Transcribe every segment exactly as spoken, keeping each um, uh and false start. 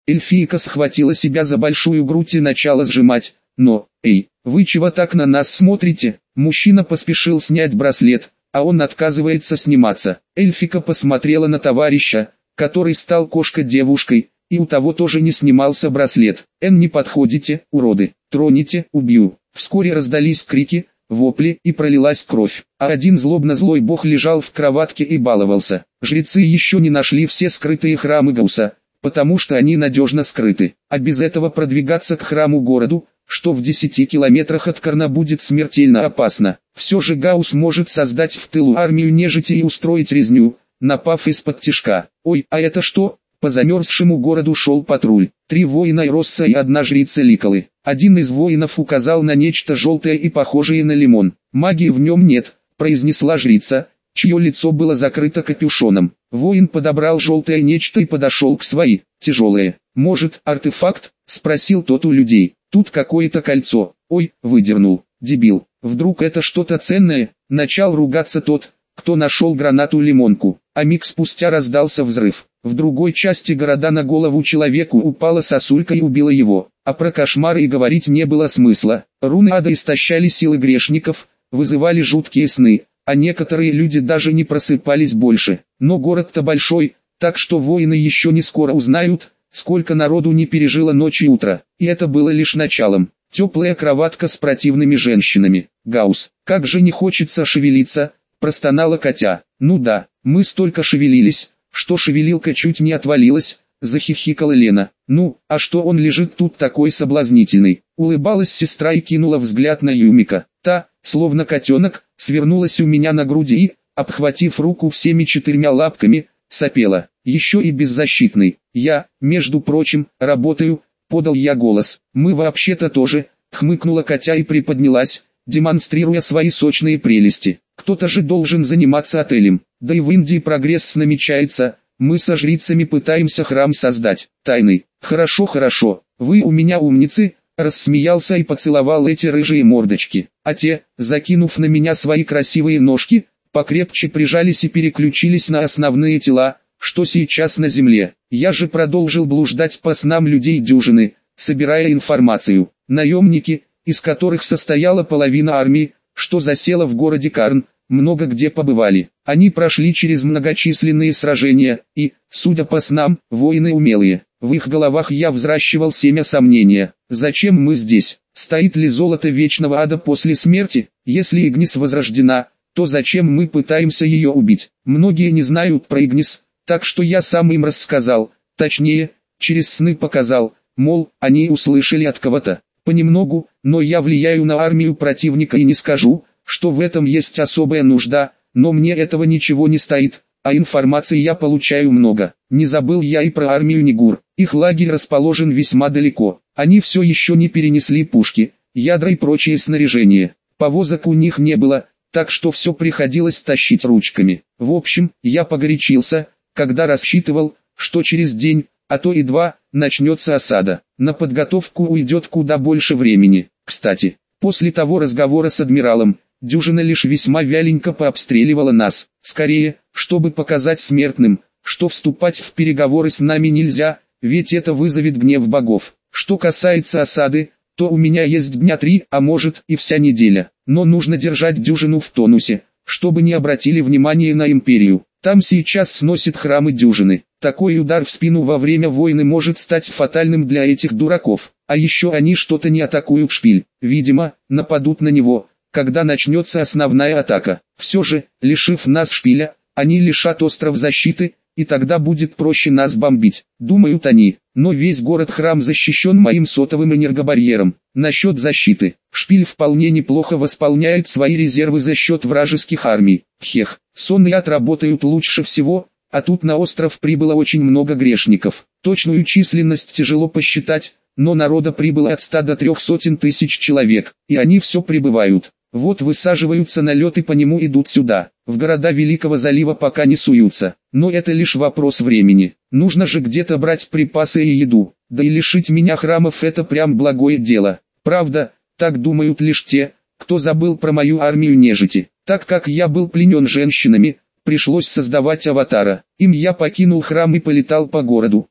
Эльфийка схватила себя за большую грудь и начала сжимать. Но, эй, вы чего так на нас смотрите? Мужчина поспешил снять браслет, а он отказывается сниматься. Эльфика посмотрела на товарища, который стал кошка-девушкой, и у того тоже не снимался браслет. «Эн, не подходите, уроды, троните, убью». Вскоре раздались крики, вопли и пролилась кровь, а один злобно-злой бог лежал в кроватке и баловался. Жрецы еще не нашли все скрытые храмы Гауса, потому что они надежно скрыты, а без этого продвигаться к храму-городу, что в десяти километрах от Карна, будет смертельно опасно. Все же Гаус может создать в тылу армию нежити и устроить резню, напав из-под тишка. Ой, а это что? По замерзшему городу шел патруль. Три воина Росса и одна жрица Ликолы. Один из воинов указал на нечто желтое и похожее на лимон. «Магии в нем нет», — произнесла жрица, чье лицо было закрыто капюшоном. Воин подобрал желтое нечто и подошел к своей. «Тяжелое. Может, артефакт?» — спросил тот у людей. «Тут какое-то кольцо». «Ой», — выдернул. «Дебил. Вдруг это что-то ценное?» — начал ругаться тот, кто нашел гранату-лимонку. А миг спустя раздался взрыв. В другой части города на голову человеку упала сосулька и убила его. А про кошмары и говорить не было смысла. Руны ада истощали силы грешников, вызывали жуткие сны, а некоторые люди даже не просыпались больше. Но город-то большой, так что воины еще не скоро узнают, сколько народу не пережило ночь и утро. И это было лишь началом. Теплая кроватка с противными женщинами. «Гаус, как же не хочется шевелиться», — простонала Катя. «Ну да, мы столько шевелились, что шевелилка чуть не отвалилась», — захихикала Лена. «Ну, а что он лежит тут такой соблазнительный?» Улыбалась сестра и кинула взгляд на Юмика. Та, словно котенок, свернулась у меня на груди и, обхватив руку всеми четырьмя лапками, сопела. Еще и беззащитный. «Я, между прочим, работаю», — подал я голос. «Мы вообще-то тоже», — хмыкнула Катя и приподнялась, демонстрируя свои сочные прелести. «Кто-то же должен заниматься отелем. Да и в Индии прогресс намечается, мы со жрицами пытаемся храм создать, тайный». «Хорошо, хорошо, вы у меня умницы», — рассмеялся и поцеловал эти рыжие мордочки. А те, закинув на меня свои красивые ножки, покрепче прижались и переключились на основные тела, что сейчас на земле. Я же продолжил блуждать по снам людей дюжины, собирая информацию. Наемники, из которых состояла половина армии, что засела в городе Карн, много где побывали. Они прошли через многочисленные сражения, и, судя по снам, воины умелые. В их головах я взращивал семя сомнения. Зачем мы здесь? Стоит ли золото вечного ада после смерти? Если Игнис возрождена, то зачем мы пытаемся ее убить? Многие не знают про Игнис, так что я сам им рассказал, точнее, через сны показал, мол, они услышали от кого-то. Понемногу, но я влияю на армию противника и не скажу, что в этом есть особая нужда, но мне этого ничего не стоит, а информации я получаю много. Не забыл я и про армию Нигур. Их лагерь расположен весьма далеко. Они все еще не перенесли пушки, ядра и прочее снаряжение. Повозок у них не было, так что все приходилось тащить ручками. В общем, я погорячился, когда рассчитывал, что через день, а то и два, начнется осада. На подготовку уйдет куда больше времени. Кстати, после того разговора с адмиралом, дюжина лишь весьма вяленько пообстреливала нас. Скорее, чтобы показать смертным, что вступать в переговоры с нами нельзя, ведь это вызовет гнев богов. Что касается осады, то у меня есть дня три, а может и вся неделя. Но нужно держать дюжину в тонусе, чтобы не обратили внимания на империю. Там сейчас сносят храмы дюжины. Такой удар в спину во время войны может стать фатальным для этих дураков. А еще они что-то не атакуют шпиль. Видимо, нападут на него, когда начнется основная атака. Все же, лишив нас шпиля, они лишат остров защиты, и тогда будет проще нас бомбить, думают они. Но весь город-храм защищен моим сотовым энергобарьером. Насчет защиты, шпиль вполне неплохо восполняет свои резервы за счет вражеских армий. Хех, сон и ад работают лучше всего, а тут на остров прибыло очень много грешников. Точную численность тяжело посчитать, но народа прибыло от ста до трех сотен тысяч человек, и они все прибывают. Вот высаживаются на лед и по нему идут сюда. В города Великого залива пока не суются, но это лишь вопрос времени. Нужно же где-то брать припасы и еду, да и лишить меня храмов — это прям благое дело. Правда, так думают лишь те, кто забыл про мою армию нежити. Так как я был пленен женщинами, пришлось создавать аватара. Им я покинул храм и полетал по городу.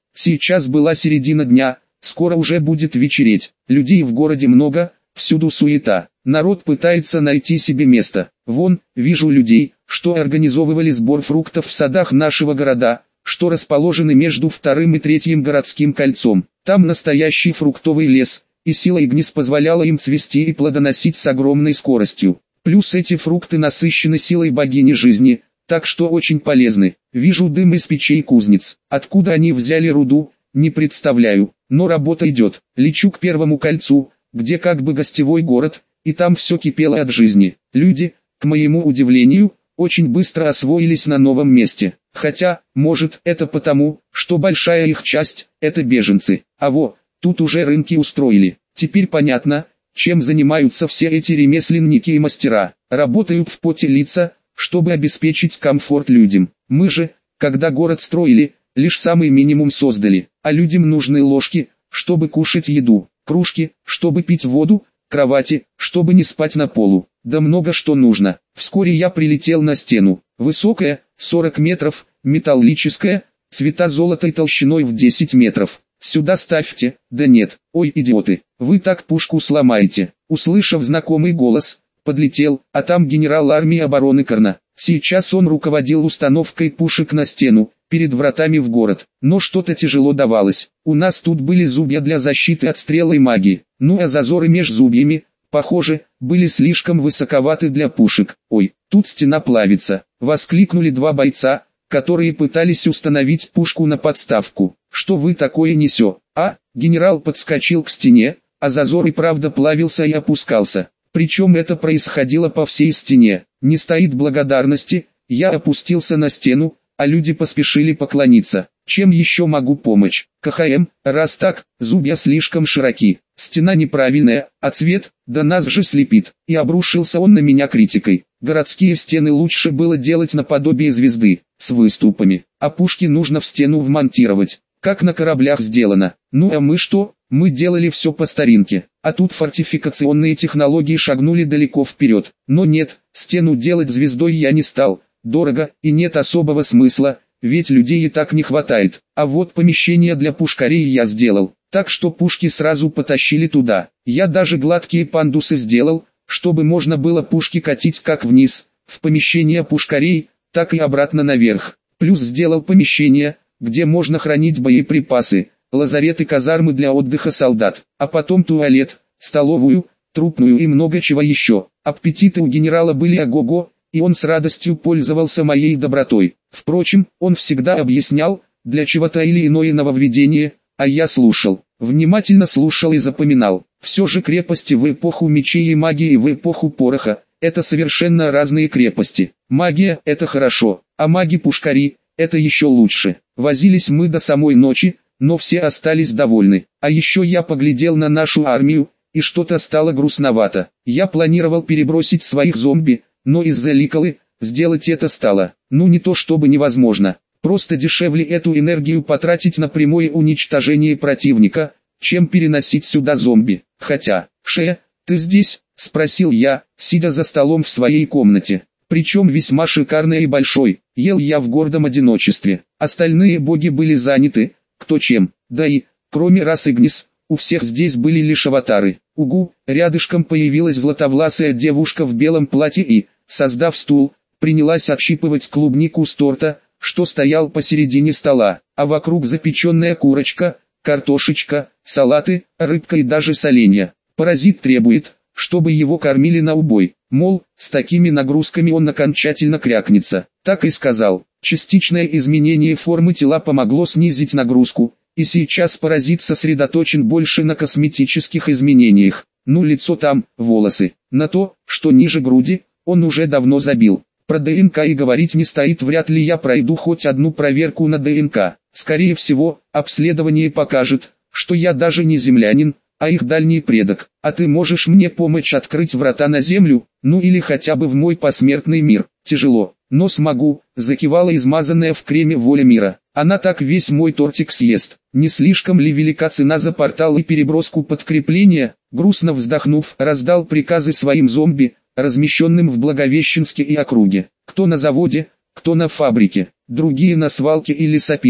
Сейчас была середина дня, скоро уже будет вечереть. Людей в городе много, всюду суета. Народ пытается найти себе место. Вон, вижу людей, что организовывали сбор фруктов в садах нашего города, что расположены между вторым и третьим городским кольцом. Там настоящий фруктовый лес, и сила Игнис позволяла им цвести и плодоносить с огромной скоростью. Плюс эти фрукты насыщены силой богини жизни, так что очень полезны. Вижу дым из печей кузнец. Откуда они взяли руду, не представляю, но работа идет. Лечу к первому кольцу, где как бы гостевой город, и там все кипело от жизни. Люди, к моему удивлению, очень быстро освоились на новом месте. Хотя, может, это потому, что большая их часть – это беженцы. А во, тут уже рынки устроили. Теперь понятно, чем занимаются все эти ремесленники и мастера. Работают в поте лица, чтобы обеспечить комфорт людям. Мы же, когда город строили, лишь самый минимум создали. А людям нужны ложки, чтобы кушать еду, кружки, чтобы пить воду, кровати, чтобы не спать на полу. Да много что нужно. Вскоре я прилетел на стену. Высокая, сорок метров, металлическая, цвета золотой толщиной в десять метров. Сюда ставьте. Да нет, ой, идиоты, вы так пушку сломаете. Услышав знакомый голос, подлетел, а там генерал армии обороны Карна. Сейчас он руководил установкой пушек на стену, перед вратами в город. Но что-то тяжело давалось. У нас тут были зубья для защиты от стрел и магии. Ну а зазоры меж зубьями, похоже, были слишком высоковаты для пушек. Ой, тут стена плавится. Воскликнули два бойца, которые пытались установить пушку на подставку. Что вы такое несё? А, генерал подскочил к стене, а зазор и правда плавился и опускался. Причем это происходило по всей стене. Не стоит благодарности, я опустился на стену, а люди поспешили поклониться. Чем еще могу помочь? КХМ, раз так, зубья слишком широки, стена неправильная, а цвет, да нас же слепит. И обрушился он на меня критикой. Городские стены лучше было делать наподобие звезды, с выступами, а пушки нужно в стену вмонтировать, как на кораблях сделано. Ну а мы что? Мы делали все по старинке, а тут фортификационные технологии шагнули далеко вперед. Но нет, стену делать звездой я не стал, дорого и нет особого смысла, ведь людей и так не хватает. А вот помещение для пушкарей я сделал, так что пушки сразу потащили туда. Я даже гладкие пандусы сделал, чтобы можно было пушки катить как вниз, в помещение пушкарей, так и обратно наверх. Плюс сделал помещение, где можно хранить боеприпасы, лазарет и казармы для отдыха солдат, а потом туалет, столовую, трупную и много чего еще. Аппетиты у генерала были ого-го, и он с радостью пользовался моей добротой. Впрочем, он всегда объяснял, для чего-то или иное нововведение, а я слушал, внимательно слушал и запоминал. Все же крепости в эпоху мечей и магии и в эпоху пороха – это совершенно разные крепости. Магия – это хорошо, а маги-пушкари – это еще лучше. Возились мы до самой ночи, но все остались довольны. А еще я поглядел на нашу армию, и что-то стало грустновато. Я планировал перебросить своих зомби, но из-за Ликолы сделать это стало, ну не то чтобы невозможно, просто дешевле эту энергию потратить на прямое уничтожение противника, чем переносить сюда зомби. Хотя, Шея, ты здесь? — спросил я, сидя за столом в своей комнате. Причем весьма шикарной и большой. Ел я в гордом одиночестве. Остальные боги были заняты, кто чем. Да и, кроме рас Игнис, у всех здесь были лишь аватары. Угу, рядышком появилась златовласая девушка в белом платье и, создав стул, принялась отщипывать клубнику с торта, что стоял посередине стола, а вокруг запеченная курочка, картошечка, салаты, рыбка и даже соленья. Паразит требует, чтобы его кормили на убой, мол, с такими нагрузками он окончательно крякнется. Так и сказал. Частичное изменение формы тела помогло снизить нагрузку, и сейчас паразит сосредоточен больше на косметических изменениях. Ну лицо там, волосы, на то, что ниже груди, он уже давно забил. Про ДНК и говорить не стоит, вряд ли я пройду хоть одну проверку на ДНК. Скорее всего, обследование покажет, что я даже не землянин, а их дальний предок. А ты можешь мне помочь открыть врата на землю, ну или хотя бы в мой посмертный мир? Тяжело, но смогу, закивала измазанная в креме воля мира. Она так весь мой тортик съест. Не слишком ли велика цена за портал и переброску подкрепления? Грустно вздохнув, раздал приказы своим зомби, размещенным в Благовещенске и округе. Кто на заводе, кто на фабрике, другие на свалке или сопилке.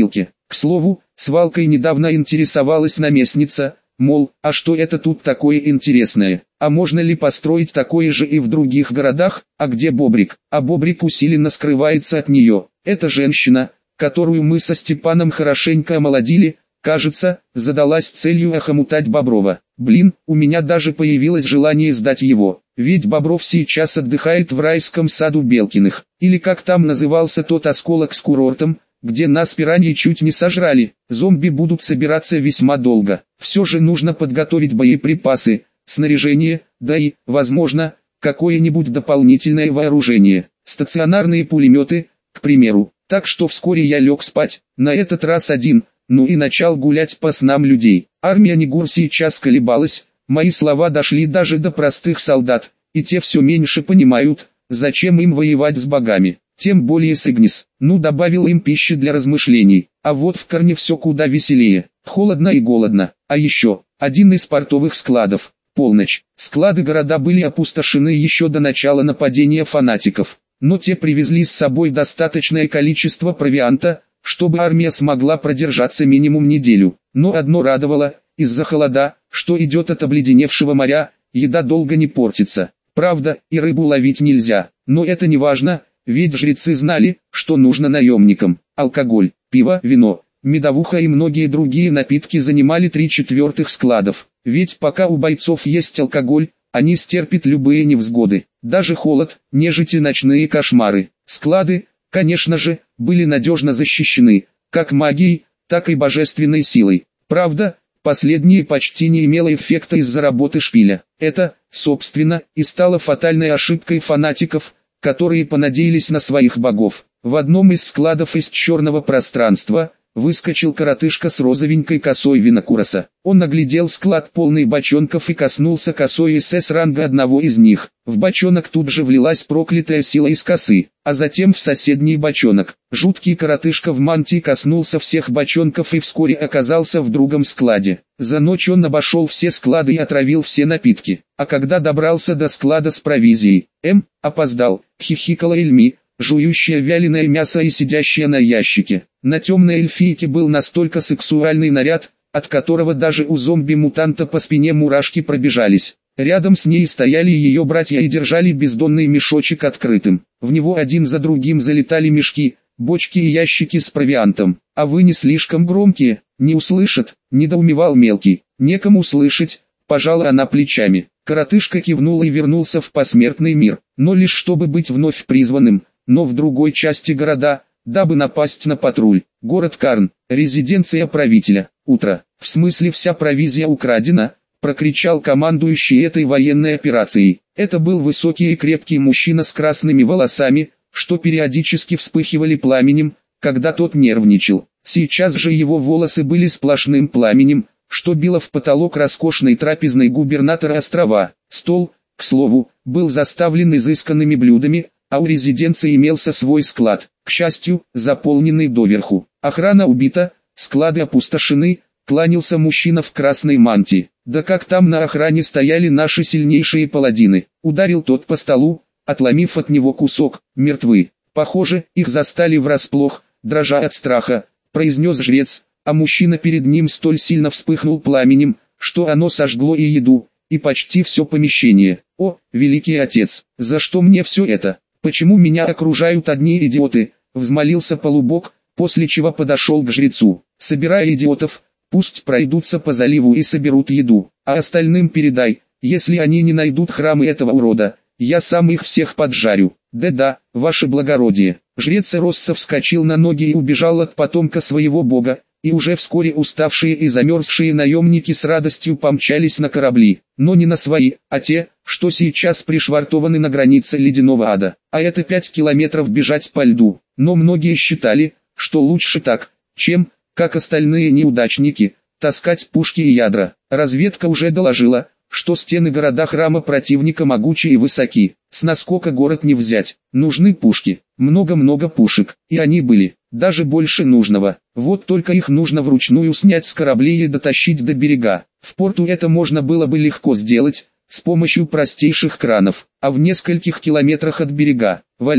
К слову, свалкой недавно интересовалась наместница, мол, а что это тут такое интересное, а можно ли построить такое же и в других городах, а где Бобрик? А Бобрик усиленно скрывается от нее. Эта женщина, которую мы со Степаном хорошенько омолодили, кажется, задалась целью охомутать Боброва. Блин, у меня даже появилось желание сдать его, ведь Бобров сейчас отдыхает в райском саду Белкиных, или как там назывался тот осколок с курортом, где нас пираньи чуть не сожрали. Зомби будут собираться весьма долго. Все же нужно подготовить боеприпасы, снаряжение, да и, возможно, какое-нибудь дополнительное вооружение. Стационарные пулеметы, к примеру. Так что вскоре я лег спать, на этот раз один, ну и начал гулять по снам людей. Армия Нигур сейчас колебалась, мои слова дошли даже до простых солдат, и те все меньше понимают, зачем им воевать с богами. Тем более с Игнис. Ну, добавил им пищи для размышлений. А вот в Корне все куда веселее. Холодно и голодно. А еще, один из портовых складов. Полночь. Склады города были опустошены еще до начала нападения фанатиков. Но те привезли с собой достаточное количество провианта, чтобы армия смогла продержаться минимум неделю. Но одно радовало, из-за холода, что идет от обледеневшего моря, еда долго не портится. Правда, и рыбу ловить нельзя. Но это не важно. Ведь жрецы знали, что нужно наемникам. Алкоголь, пиво, вино, медовуха и многие другие напитки занимали три четвертых складов. Ведь пока у бойцов есть алкоголь, они стерпят любые невзгоды. Даже холод, нежить и ночные кошмары. Склады, конечно же, были надежно защищены, как магией, так и божественной силой. Правда, последнее почти не имело эффекта из-за работы шпиля. Это, собственно, и стало фатальной ошибкой фанатиков, которые понадеялись на своих богов. В одном из складов из черного пространства выскочил коротышка с розовенькой косой винокураса. Он наглядел склад полный бочонков и коснулся косой СС ранга одного из них. В бочонок тут же влилась проклятая сила из косы, а затем в соседний бочонок. Жуткий коротышка в мантии коснулся всех бочонков и вскоре оказался в другом складе. За ночь он обошел все склады и отравил все напитки. А когда добрался до склада с провизией, М, опоздал, хихикала Эльми, жующая вяленое мясо и сидящая на ящике. На темной эльфийке был настолько сексуальный наряд, от которого даже у зомби-мутанта по спине мурашки пробежались. Рядом с ней стояли ее братья и держали бездонный мешочек открытым. В него один за другим залетали мешки, бочки и ящики с провиантом. «А вы не слишком громкие, не услышат», — недоумевал мелкий. «Некому слышать», — пожала она плечами. Коротышка кивнул и вернулся в посмертный мир, но лишь чтобы быть вновь призванным, но в другой части города, дабы напасть на патруль. Город Карн, резиденция правителя. Утро. В смысле вся провизия украдена, прокричал командующий этой военной операцией. Это был высокий и крепкий мужчина с красными волосами, что периодически вспыхивали пламенем, когда тот нервничал. Сейчас же его волосы были сплошным пламенем, что било в потолок роскошной трапезной губернатора острова. Стол, к слову, был заставлен изысканными блюдами, а у резиденции имелся свой склад, к счастью, заполненный доверху. Охрана убита, склады опустошены, кланялся мужчина в красной мантии. Да как там на охране стояли наши сильнейшие паладины. Ударил тот по столу, отломив от него кусок. Мертвы. Похоже, их застали врасплох, дрожа от страха, произнес жрец, а мужчина перед ним столь сильно вспыхнул пламенем, что оно сожгло и еду, и почти все помещение. О, великий отец, за что мне все это? Почему меня окружают одни идиоты? Взмолился полубог, после чего подошел к жрецу. Собирай идиотов, пусть пройдутся по заливу и соберут еду, а остальным передай, если они не найдут храмы этого урода, я сам их всех поджарю. Да-да, ваше благородие. Жрец Росса вскочил на ноги и убежал от потомка своего бога, и уже вскоре уставшие и замерзшие наемники с радостью помчались на корабли, но не на свои, а те, что сейчас пришвартованы на границе ледяного ада, а это пять километров бежать по льду. Но многие считали, что лучше так, чем, как остальные неудачники, таскать пушки и ядра. Разведка уже доложила, что стены города храма противника могучи и высоки, с наскока город не взять, нужны пушки, много-много пушек, и они были, даже больше нужного, вот только их нужно вручную снять с кораблей и дотащить до берега. В порту это можно было бы легко сделать, с помощью простейших кранов, а в нескольких километрах от берега, во льду,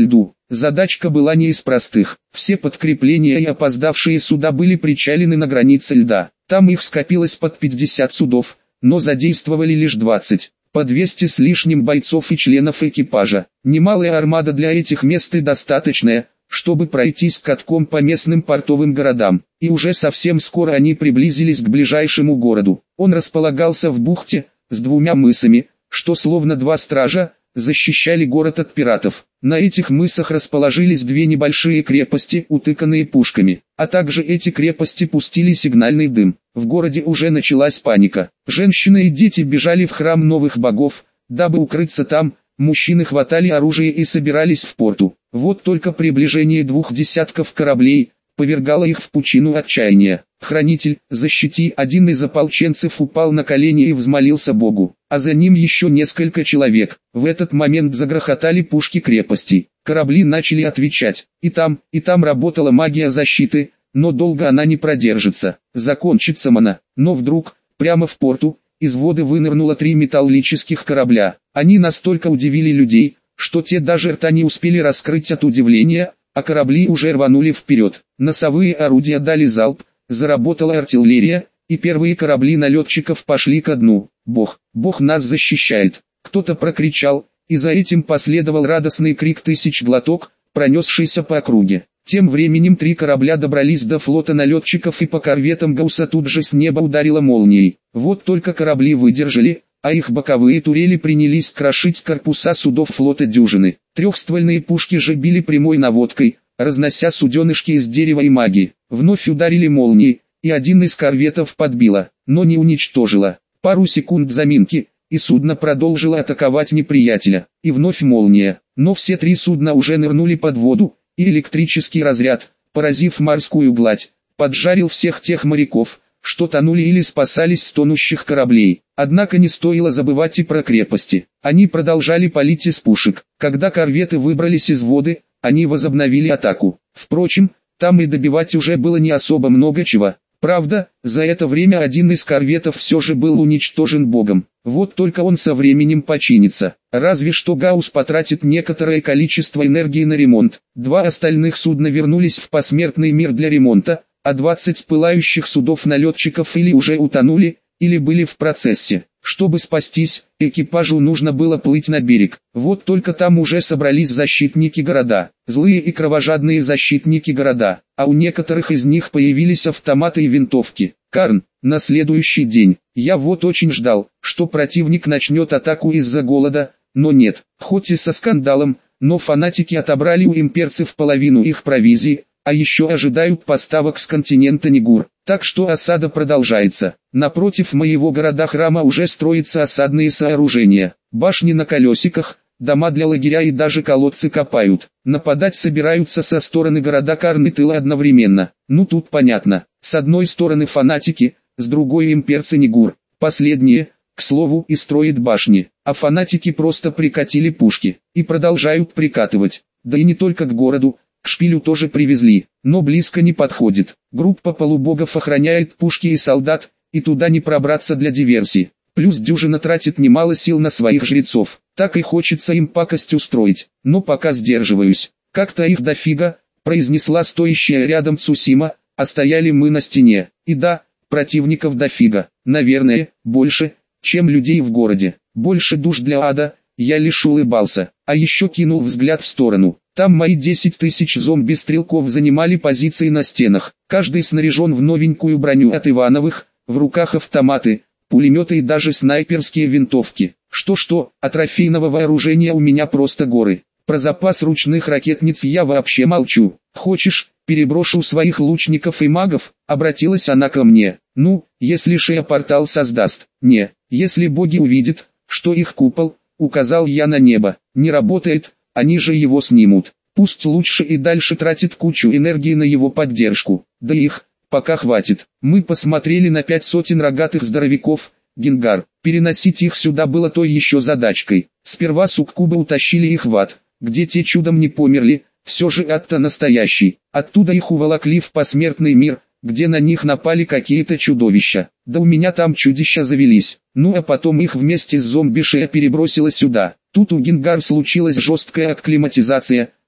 Задачка была не из простых. Все подкрепления и опоздавшие суда были причалены на границе льда. Там их скопилось под пятьдесят судов, но задействовали лишь двадцать. По двести с лишним бойцов и членов экипажа. Немалая армада для этих мест и достаточная, чтобы пройтись катком по местным портовым городам. И уже совсем скоро они приблизились к ближайшему городу. Он располагался в бухте, с двумя мысами, что словно два стража, защищали город от пиратов. На этих мысах расположились две небольшие крепости, утыканные пушками. А также эти крепости пустили сигнальный дым. В городе уже началась паника. Женщины и дети бежали в храм новых богов, дабы укрыться там. Мужчины хватали оружие и собирались в порту. Вот только приближение двух десятков кораблей повергало их в пучину отчаяния. «Хранитель, защити!» Один из ополченцев упал на колени и взмолился Богу, а за ним еще несколько человек. В этот момент загрохотали пушки крепостей. Корабли начали отвечать. И там, и там работала магия защиты, но долго она не продержится. Закончится она. Но вдруг, прямо в порту, из воды вынырнуло три металлических корабля. Они настолько удивили людей, что те даже рта не успели раскрыть от удивления, а корабли уже рванули вперед. Носовые орудия дали залп, заработала артиллерия, и первые корабли налетчиков пошли ко дну. «Бог, Бог нас защищает!» Кто-то прокричал, и за этим последовал радостный крик тысяч глоток, пронесшийся по округе. Тем временем три корабля добрались до флота налетчиков, и по корветам Гаусса тут же с неба ударила молнией. Вот только корабли выдержали, а их боковые турели принялись крошить корпуса судов флота дюжины. Трехствольные пушки же били прямой наводкой, разнося суденышки из дерева и маги. Вновь ударили молнии, и один из корветов подбило, но не уничтожило. Пару секунд заминки, и судно продолжило атаковать неприятеля. И вновь молния, но все три судна уже нырнули под воду, и электрический разряд, поразив морскую гладь, поджарил всех тех моряков, что тонули или спасались с тонущих кораблей. Однако не стоило забывать и про крепости. Они продолжали палить из пушек. Когда корветы выбрались из воды, они возобновили атаку. Впрочем, там и добивать уже было не особо много чего. Правда, за это время один из корветов все же был уничтожен богом. Вот только он со временем починится. Разве что Гаусс потратит некоторое количество энергии на ремонт. Два остальных судна вернулись в посмертный мир для ремонта, а двадцать пылающих судов налетчиков или уже утонули, или были в процессе. Чтобы спастись, экипажу нужно было плыть на берег. Вот только там уже собрались защитники города. Злые и кровожадные защитники города. А у некоторых из них появились автоматы и винтовки. Карн, на следующий день, я вот очень ждал, что противник начнет атаку из-за голода, но нет. Хоть и со скандалом, но фанатики отобрали у имперцев половину их провизии, а еще ожидают поставок с континента Нигур. Так что осада продолжается. Напротив моего города-храма уже строятся осадные сооружения. Башни на колесиках, дома для лагеря и даже колодцы копают. Нападать собираются со стороны города Карн и тыла одновременно. Ну тут понятно. С одной стороны фанатики, с другой имперцы Нигур. Последние, к слову, и строят башни. А фанатики просто прикатили пушки. И продолжают прикатывать. Да и не только к городу. К шпилю тоже привезли, но близко не подходит. Группа полубогов охраняет пушки и солдат, и туда не пробраться для диверсии. Плюс дюжина тратит немало сил на своих жрецов. Так и хочется им пакость устроить, но пока сдерживаюсь. Как-то их дофига, произнесла стоящая рядом Цусима, а стояли мы на стене. И да, противников дофига, наверное, больше, чем людей в городе. Больше душ для ада, я лишь улыбался, а еще кинул взгляд в сторону. Там мои десять тысяч зомби-стрелков занимали позиции на стенах. Каждый снаряжен в новенькую броню от Ивановых, в руках автоматы, пулеметы и даже снайперские винтовки. Что-что, а трофейного вооружения у меня просто горы. Про запас ручных ракетниц я вообще молчу. Хочешь, переброшу своих лучников и магов? Обратилась она ко мне. Ну, если Шея-портал создаст. Не, если боги увидят, что их купол, указал я на небо, не работает. Они же его снимут. Пусть лучше и дальше тратит кучу энергии на его поддержку. Да их, пока хватит. Мы посмотрели на пять сотен рогатых здоровяков. Генгар, переносить их сюда было той еще задачкой. Сперва суккубы утащили их в ад, где те чудом не померли. Все же ад-то настоящий. Оттуда их уволокли в посмертный мир, где на них напали какие-то чудовища. Да у меня там чудища завелись. Ну а потом их вместе с зомби Шея перебросила сюда. Тут у Генгар случилась жесткая акклиматизация,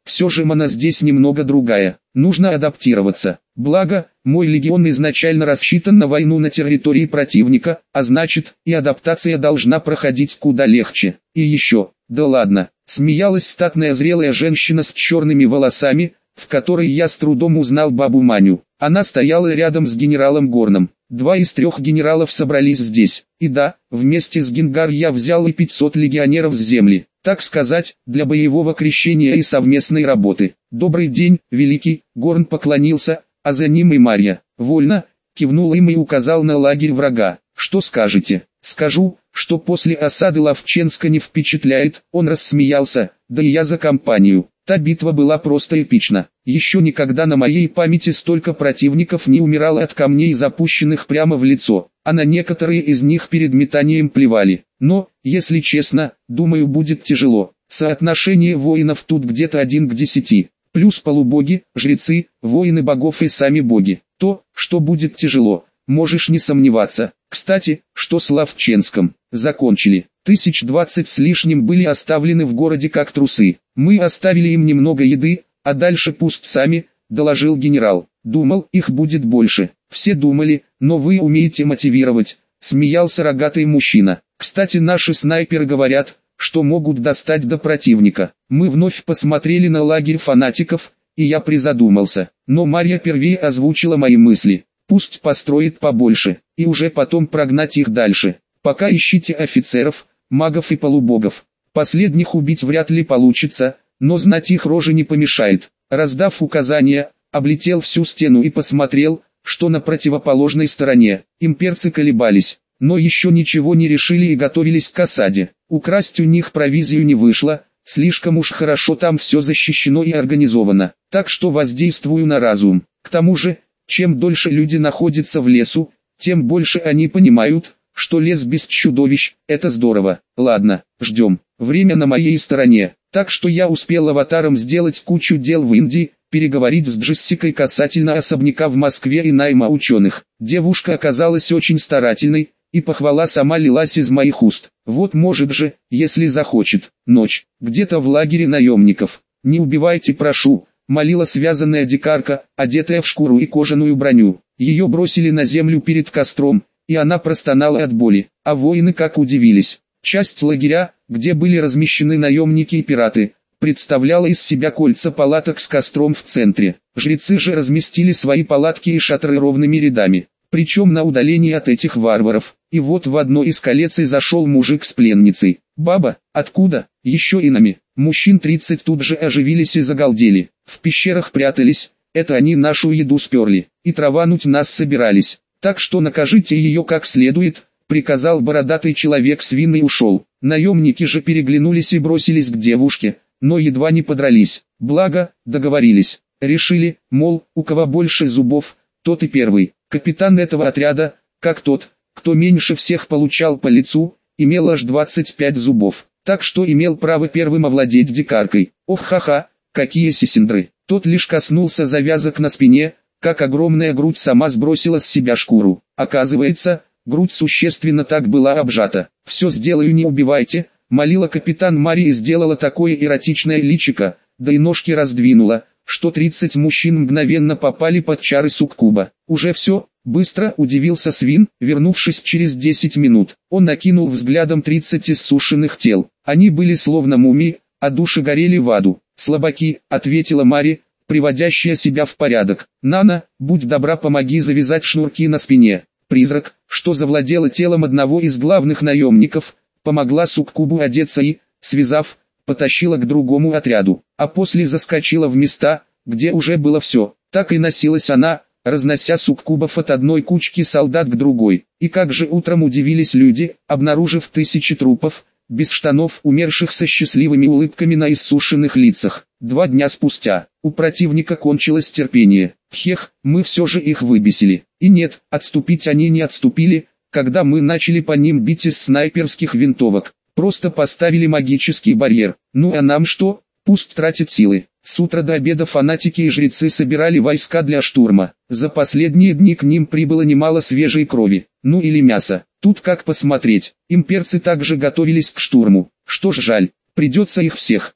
Все же мана здесь немного другая, нужно адаптироваться. Благо, мой легион изначально рассчитан на войну на территории противника, а значит, и адаптация должна проходить куда легче. И еще, да ладно, смеялась статная зрелая женщина с черными волосами, в которой я с трудом узнал бабу Маню. Она стояла рядом с генералом Горном. Два из трех генералов собрались здесь. И да, вместе с Генгар я взял и пятьсот легионеров с земли, так сказать, для боевого крещения и совместной работы. «Добрый день, Великий!» Горн поклонился, а за ним и Марья. «Вольно!» Кивнул им и указал на лагерь врага. «Что скажете?» «Скажу, что после осады Ловченска не впечатляет», он рассмеялся, «да и я за компанию». Та битва была просто эпична. Еще никогда на моей памяти столько противников не умирало от камней, запущенных прямо в лицо, а на некоторые из них перед метанием плевали. Но, если честно, думаю, будет тяжело. Соотношение воинов тут где-то один к десяти. Плюс полубоги, жрецы, воины богов и сами боги. То, что будет тяжело, можешь не сомневаться. Кстати, что с Ловченском? Закончили. Тысяч двадцать с лишним были оставлены в городе как трусы. Мы оставили им немного еды, а дальше пусть сами, доложил генерал. Думал, их будет больше. Все думали, но вы умеете мотивировать, смеялся рогатый мужчина. Кстати, наши снайперы говорят, что могут достать до противника. Мы вновь посмотрели на лагерь фанатиков, и я призадумался. Но Марья первее озвучила мои мысли. Пусть построит побольше, и уже потом прогнать их дальше. Пока ищите офицеров, магов и полубогов. Последних убить вряд ли получится, но знать их рожи не помешает. Раздав указания, облетел всю стену и посмотрел, что на противоположной стороне. Имперцы колебались, но еще ничего не решили и готовились к осаде. Украсть у них провизию не вышло, слишком уж хорошо там все защищено и организовано. Так что воздействую на разум. К тому же, чем дольше люди находятся в лесу, тем больше они понимают, что лес без чудовищ – это здорово. Ладно, ждем. Время на моей стороне. Так что я успел аватаром сделать кучу дел в Индии, переговорить с Джессикой касательно особняка в Москве и найма ученых. Девушка оказалась очень старательной, и похвала сама лилась из моих уст. Вот может же, если захочет. Ночь. Где-то в лагере наемников. «Не убивайте, прошу», — молила связанная дикарка, одетая в шкуру и кожаную броню. Ее бросили на землю перед костром, и она простонала от боли, а воины как удивились. Часть лагеря, где были размещены наемники и пираты, представляла из себя кольца палаток с костром в центре. Жрецы же разместили свои палатки и шатры ровными рядами, причем на удалении от этих варваров. И вот в одно из колец и зашел мужик с пленницей. «Баба, откуда? Еще и нами». Мужчин тридцать тут же оживились и загалдели. В пещерах прятались, это они нашу еду сперли, и травануть нас собирались. Так что накажите ее как следует, приказал бородатый человек свин и ушел. Наемники же переглянулись и бросились к девушке, но едва не подрались. Благо, договорились. Решили, мол, у кого больше зубов, тот и первый. Капитан этого отряда, как тот, кто меньше всех получал по лицу, имел аж двадцать пять зубов. Так что имел право первым овладеть дикаркой. Ох ха-ха, какие сисендры. Тот лишь коснулся завязок на спине, как огромная грудь сама сбросила с себя шкуру. Оказывается, грудь существенно так была обжата. «Все сделаю, не убивайте», — молила капитан Мария и сделала такое эротичное личико, да и ножки раздвинула, что тридцать мужчин мгновенно попали под чары суккуба. «Уже все?» — быстро удивился свин, вернувшись через десять минут. Он накинул взглядом тридцать иссушенных тел. Они были словно мумии, а души горели в аду. «Слабаки», — ответила Мари, приводящая себя в порядок. «Нана, будь добра, помоги завязать шнурки на спине». Призрак, что завладела телом одного из главных наемников, помогла суккубу одеться и, связав, потащила к другому отряду, а после заскочила в места, где уже было все. Так и носилась она, разнося суккубов от одной кучки солдат к другой. И как же утром удивились люди, обнаружив тысячи трупов, без штанов, умерших со счастливыми улыбками на иссушенных лицах. Два дня спустя, у противника кончилось терпение. Хех, мы все же их выбесили. И нет, отступить они не отступили, когда мы начали по ним бить из снайперских винтовок. Просто поставили магический барьер. Ну а нам что? Пусть тратят силы. С утра до обеда фанатики и жрецы собирали войска для штурма. За последние дни к ним прибыло немало свежей крови, ну или мяса. Тут как посмотреть. Имперцы также готовились к штурму. Что ж, жаль, придется их всех. О,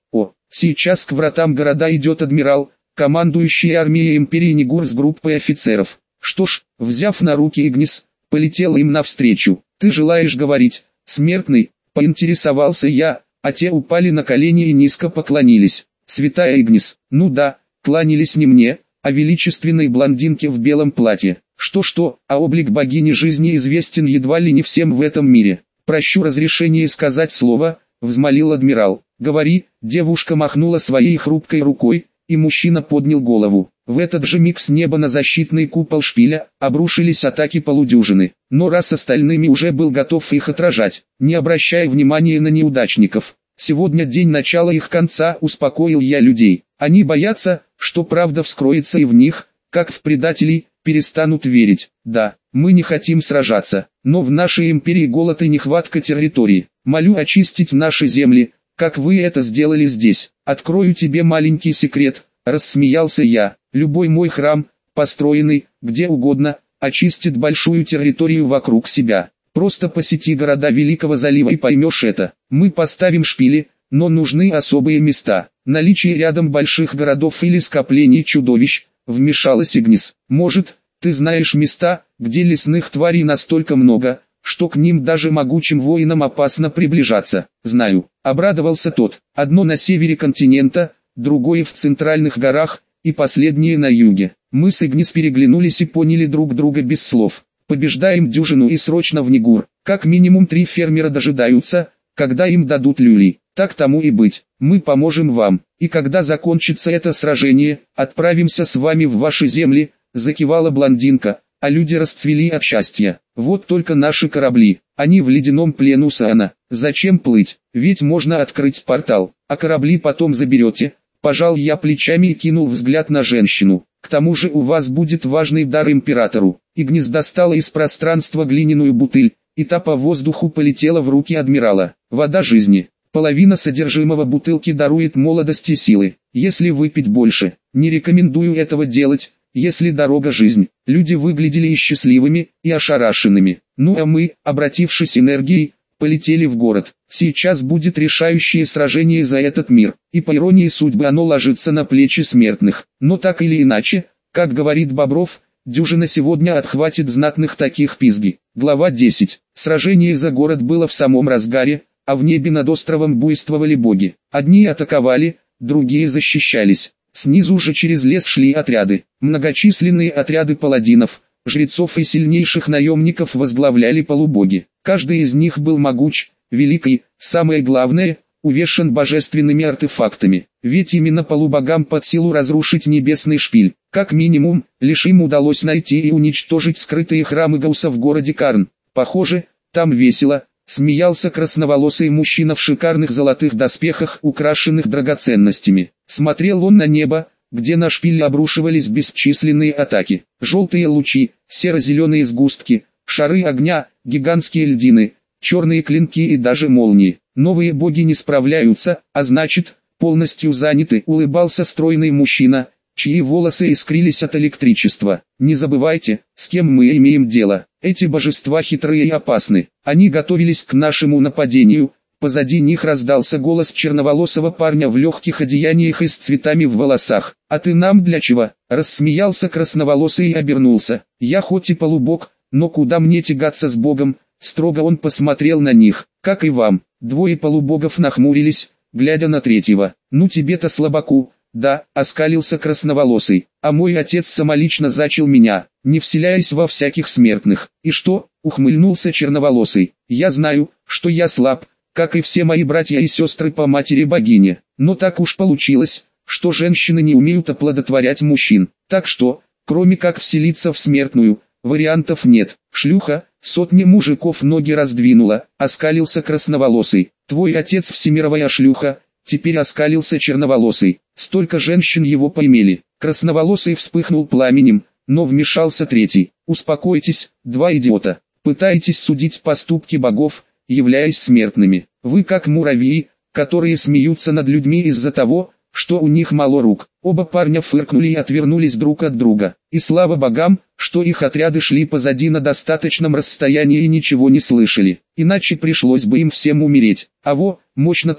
Сейчас к вратам города идет адмирал, командующий армией империи Нигур с группой офицеров. Что ж, взяв на руки Игнис, полетел им навстречу. «Ты желаешь говорить, смертный?» — поинтересовался я, а те упали на колени и низко поклонились. «Святая Игнис». «Ну да, кланялись не мне, а величественной блондинке в белом платье. Что-что, а облик богини жизни известен едва ли не всем в этом мире. Прощу разрешение сказать слово», — взмолил адмирал. «Говори», — девушка махнула своей хрупкой рукой, и мужчина поднял голову. В этот же миг с неба на защитный купол шпиля обрушились атаки полудюжины, но раз остальными уже был готов их отражать, не обращая внимания на неудачников. «Сегодня день начала их конца», — успокоил я людей. «Они боятся, что правда вскроется и в них, как в предателей, перестанут верить. Да, мы не хотим сражаться, но в нашей империи голод и нехватка территории. Молю очистить наши земли, как вы это сделали здесь. Открою тебе маленький секрет», — рассмеялся я. «Любой мой храм, построенный, где угодно, очистит большую территорию вокруг себя. Просто посети города Великого залива и поймешь это. Мы поставим шпили, но нужны особые места. Наличие рядом больших городов или скоплений чудовищ», — вмешалась Игнис. «Может, ты знаешь места, где лесных тварей настолько много, что к ним даже могучим воинам опасно приближаться?» «Знаю», — обрадовался тот. «Одно на севере континента, другое в центральных горах, и последнее на юге». Мы с Игнис переглянулись и поняли друг друга без слов. «Побеждаем дюжину и срочно в Нигур. Как минимум три фермера дожидаются, когда им дадут люлей. Так тому и быть, мы поможем вам. И когда закончится это сражение, отправимся с вами в ваши земли», — закивала блондинка, а люди расцвели от счастья. «Вот только наши корабли, они в ледяном плену Саана. Зачем плыть? Ведь можно открыть портал, а корабли потом заберете». Пожал я плечами и кинул взгляд на женщину. «К тому же у вас будет важный дар императору». Игнис достала из пространства глиняную бутыль, и та по воздуху полетела в руки адмирала. «Вода жизни. Половина содержимого бутылки дарует молодости и силы. Если выпить больше, не рекомендую этого делать, если дорога жизнь». Люди выглядели и счастливыми, и ошарашенными. Ну а мы, обратившись энергией, полетели в город. Сейчас будет решающее сражение за этот мир, и по иронии судьбы оно ложится на плечи смертных. Но так или иначе, как говорит Бобров, дюжина сегодня отхватит знатных таких пизги. Глава десять. Сражение за город было в самом разгаре, а в небе над островом буйствовали боги. Одни атаковали, другие защищались. Снизу же через лес шли отряды. Многочисленные отряды паладинов, жрецов и сильнейших наемников возглавляли полубоги. Каждый из них был могуч, великий, самое главное, увешан божественными артефактами. Ведь именно полубогам под силу разрушить небесный шпиль. Как минимум, лишь им удалось найти и уничтожить скрытые храмы Гауса в городе Карн. Похоже, там весело, смеялся красноволосый мужчина в шикарных золотых доспехах, украшенных драгоценностями. Смотрел он на небо, где на шпиль обрушивались бесчисленные атаки. Желтые лучи, серо-зеленые сгустки, шары огня, гигантские льдины, черные клинки и даже молнии. Новые боги не справляются, а значит, полностью заняты, улыбался стройный мужчина, чьи волосы искрились от электричества. Не забывайте, с кем мы имеем дело. Эти божества хитрые и опасны. Они готовились к нашему нападению. Позади них раздался голос черноволосого парня в легких одеяниях и с цветами в волосах. «А ты нам для чего?» Рассмеялся красноволосый и обернулся. «Я хоть и полубог, но куда мне тягаться с богом?» Строго он посмотрел на них. «Как и вам». Двое полубогов нахмурились, глядя на третьего. «Ну тебе-то слабаку». «Да», — оскалился красноволосый, — «а мой отец самолично зачал меня, не вселяясь во всяких смертных». «И что?» — ухмыльнулся черноволосый. «Я знаю, что я слаб, как и все мои братья и сестры по матери-богине, но так уж получилось, что женщины не умеют оплодотворять мужчин, так что, кроме как вселиться в смертную, вариантов нет». «Шлюха», сотни мужиков ноги раздвинула, оскалился красноволосый. «Твой отец всемировая шлюха», теперь оскалился черноволосый. Столько женщин его поимели. Красноволосый вспыхнул пламенем, но вмешался третий. «Успокойтесь, два идиота. Пытаетесь судить поступки богов, являясь смертными. Вы как муравьи, которые смеются над людьми из-за того, что у них мало рук». Оба парня фыркнули и отвернулись друг от друга. И слава богам, что их отряды шли позади на достаточном расстоянии и ничего не слышали. Иначе пришлось бы им всем умереть. А во, мощно так,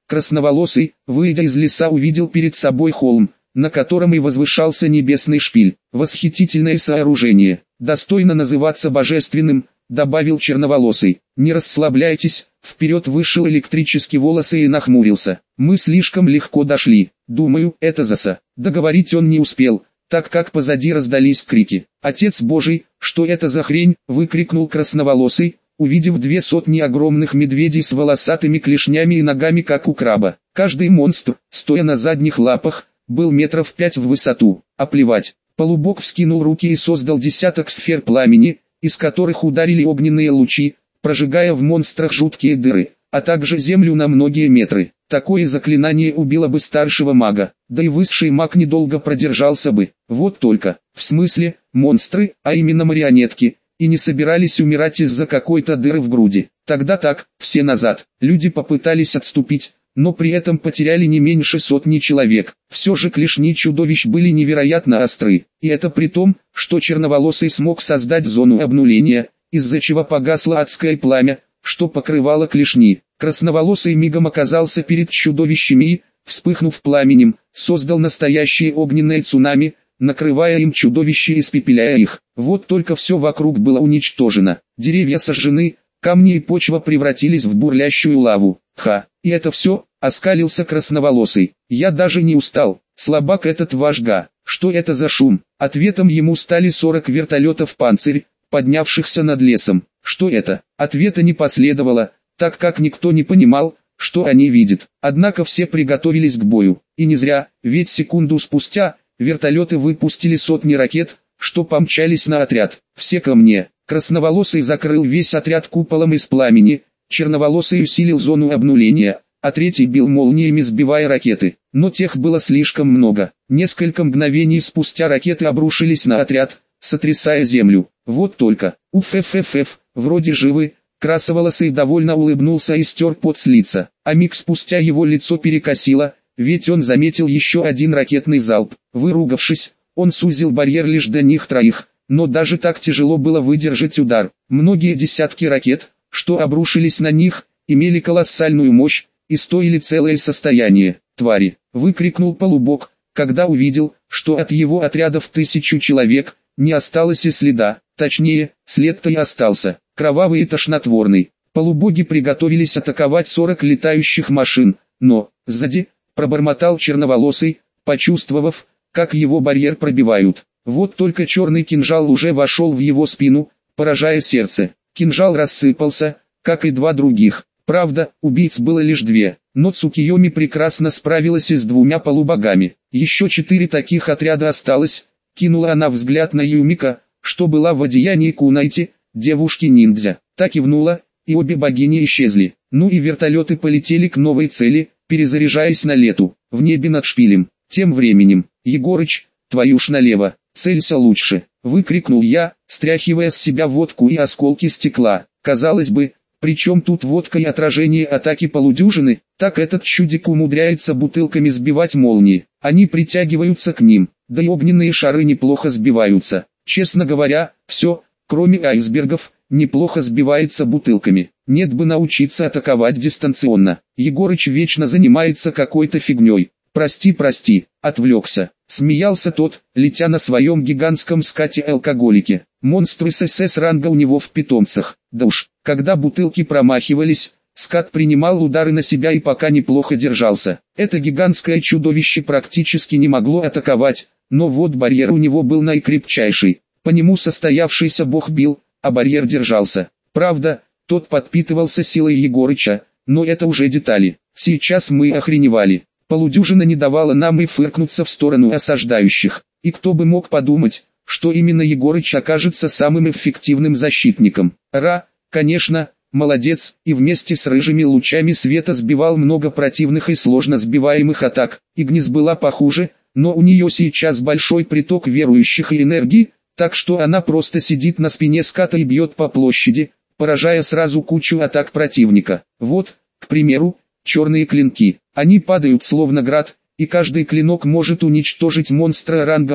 Красноволосый, выйдя из леса, увидел перед собой холм, на котором и возвышался небесный шпиль. Восхитительное сооружение, достойно называться божественным, добавил черноволосый. Не расслабляйтесь, вперед вышел электрический волос и нахмурился. Мы слишком легко дошли, думаю, это заса. Договорить он не успел, так как позади раздались крики. «Отец Божий, что это за хрень?» — выкрикнул красноволосый, увидев две сотни огромных медведей с волосатыми клешнями и ногами как у краба. Каждый монстр, стоя на задних лапах, был метров пять в высоту. А плевать. Полубог вскинул руки и создал десяток сфер пламени, из которых ударили огненные лучи, прожигая в монстрах жуткие дыры, а также землю на многие метры. Такое заклинание убило бы старшего мага, да и высший маг недолго продержался бы. Вот только, в смысле, монстры, а именно марионетки, и не собирались умирать из-за какой-то дыры в груди. Тогда так, все назад. Люди попытались отступить, но при этом потеряли не меньше сотни человек. Все же клешни чудовищ были невероятно остры, и это при том, что черноволосый смог создать зону обнуления, из-за чего погасло адское пламя, что покрывало клешни. Красноволосый мигом оказался перед чудовищами и, вспыхнув пламенем, создал настоящее огненное цунами, накрывая им чудовище и испепеляя их. Вот только все вокруг было уничтожено. Деревья сожжены, камни и почва превратились в бурлящую лаву. Ха, и это все, оскалился красноволосый. Я даже не устал, слабак этот ваш га. Что это за шум? Ответом ему стали сорок вертолетов «Панцирь», поднявшихся над лесом. Что это? Ответа не последовало, так как никто не понимал, что они видят. Однако все приготовились к бою. И не зря, ведь секунду спустя, вертолеты выпустили сотни ракет, что помчались на отряд. Все ко мне. Красноволосый закрыл весь отряд куполом из пламени, черноволосый усилил зону обнуления, а третий бил молниями, сбивая ракеты. Но тех было слишком много. Несколько мгновений спустя ракеты обрушились на отряд, сотрясая землю. Вот только, уф-ф-ф-ф, вроде живы. Красноволосый довольно улыбнулся и стер пот с лица, а миг спустя его лицо перекосило, ведь он заметил еще один ракетный залп. Выругавшись, он сузил барьер лишь до них троих, но даже так тяжело было выдержать удар. Многие десятки ракет, что обрушились на них, имели колоссальную мощь и стоили целое состояние. «Твари!» — выкрикнул полубог, когда увидел, что от его отряда в тысячу человек не осталось и следа, точнее, след-то и остался. Кровавый и тошнотворный. Полубоги приготовились атаковать сорок летающих машин, но, сзади, пробормотал черноволосый, почувствовав, как его барьер пробивают. Вот только черный кинжал уже вошел в его спину, поражая сердце. Кинжал рассыпался, как и два других. Правда, убийц было лишь две, но Цукиоми прекрасно справилась и с двумя полубогами. Еще четыре таких отряда осталось, кинула она взгляд на Юмика, что была в одеянии кунайти, девушки-ниндзя. Так кивнула, и обе богини исчезли. Ну и вертолеты полетели к новой цели, перезаряжаясь на лету, в небе над шпилем. Тем временем, Егорыч, твою ж налево, целься лучше, выкрикнул я, стряхивая с себя водку и осколки стекла. Казалось бы, при чем тут водка и отражение атаки полудюжины, так этот чудик умудряется бутылками сбивать молнии. Они притягиваются к ним, да и огненные шары неплохо сбиваются. Честно говоря, все, кроме айсбергов, неплохо сбивается бутылками. Нет бы научиться атаковать дистанционно. Егорыч вечно занимается какой-то фигней. Прости, прости, отвлекся. Смеялся тот, летя на своем гигантском скате-алкоголике. Монстры с СС ранга у него в питомцах. Да уж, когда бутылки промахивались, скат принимал удары на себя и пока неплохо держался. Это гигантское чудовище практически не могло атаковать, но вот барьер у него был наикрепчайший. По нему состоявшийся бог бил, а барьер держался. Правда, тот подпитывался силой Егорыча, но это уже детали. Сейчас мы охреневали. Полудюжина не давала нам и фыркнуться в сторону осаждающих. И кто бы мог подумать, что именно Егорыч окажется самым эффективным защитником. Ра, конечно, молодец, и вместе с рыжими лучами света сбивал много противных и сложно сбиваемых атак. Игнис была похуже, но у нее сейчас большой приток верующих и энергии, так что она просто сидит на спине ската и бьет по площади, поражая сразу кучу атак противника. Вот, к примеру, черные клинки. Они падают словно град, и каждый клинок может уничтожить монстра ранга А,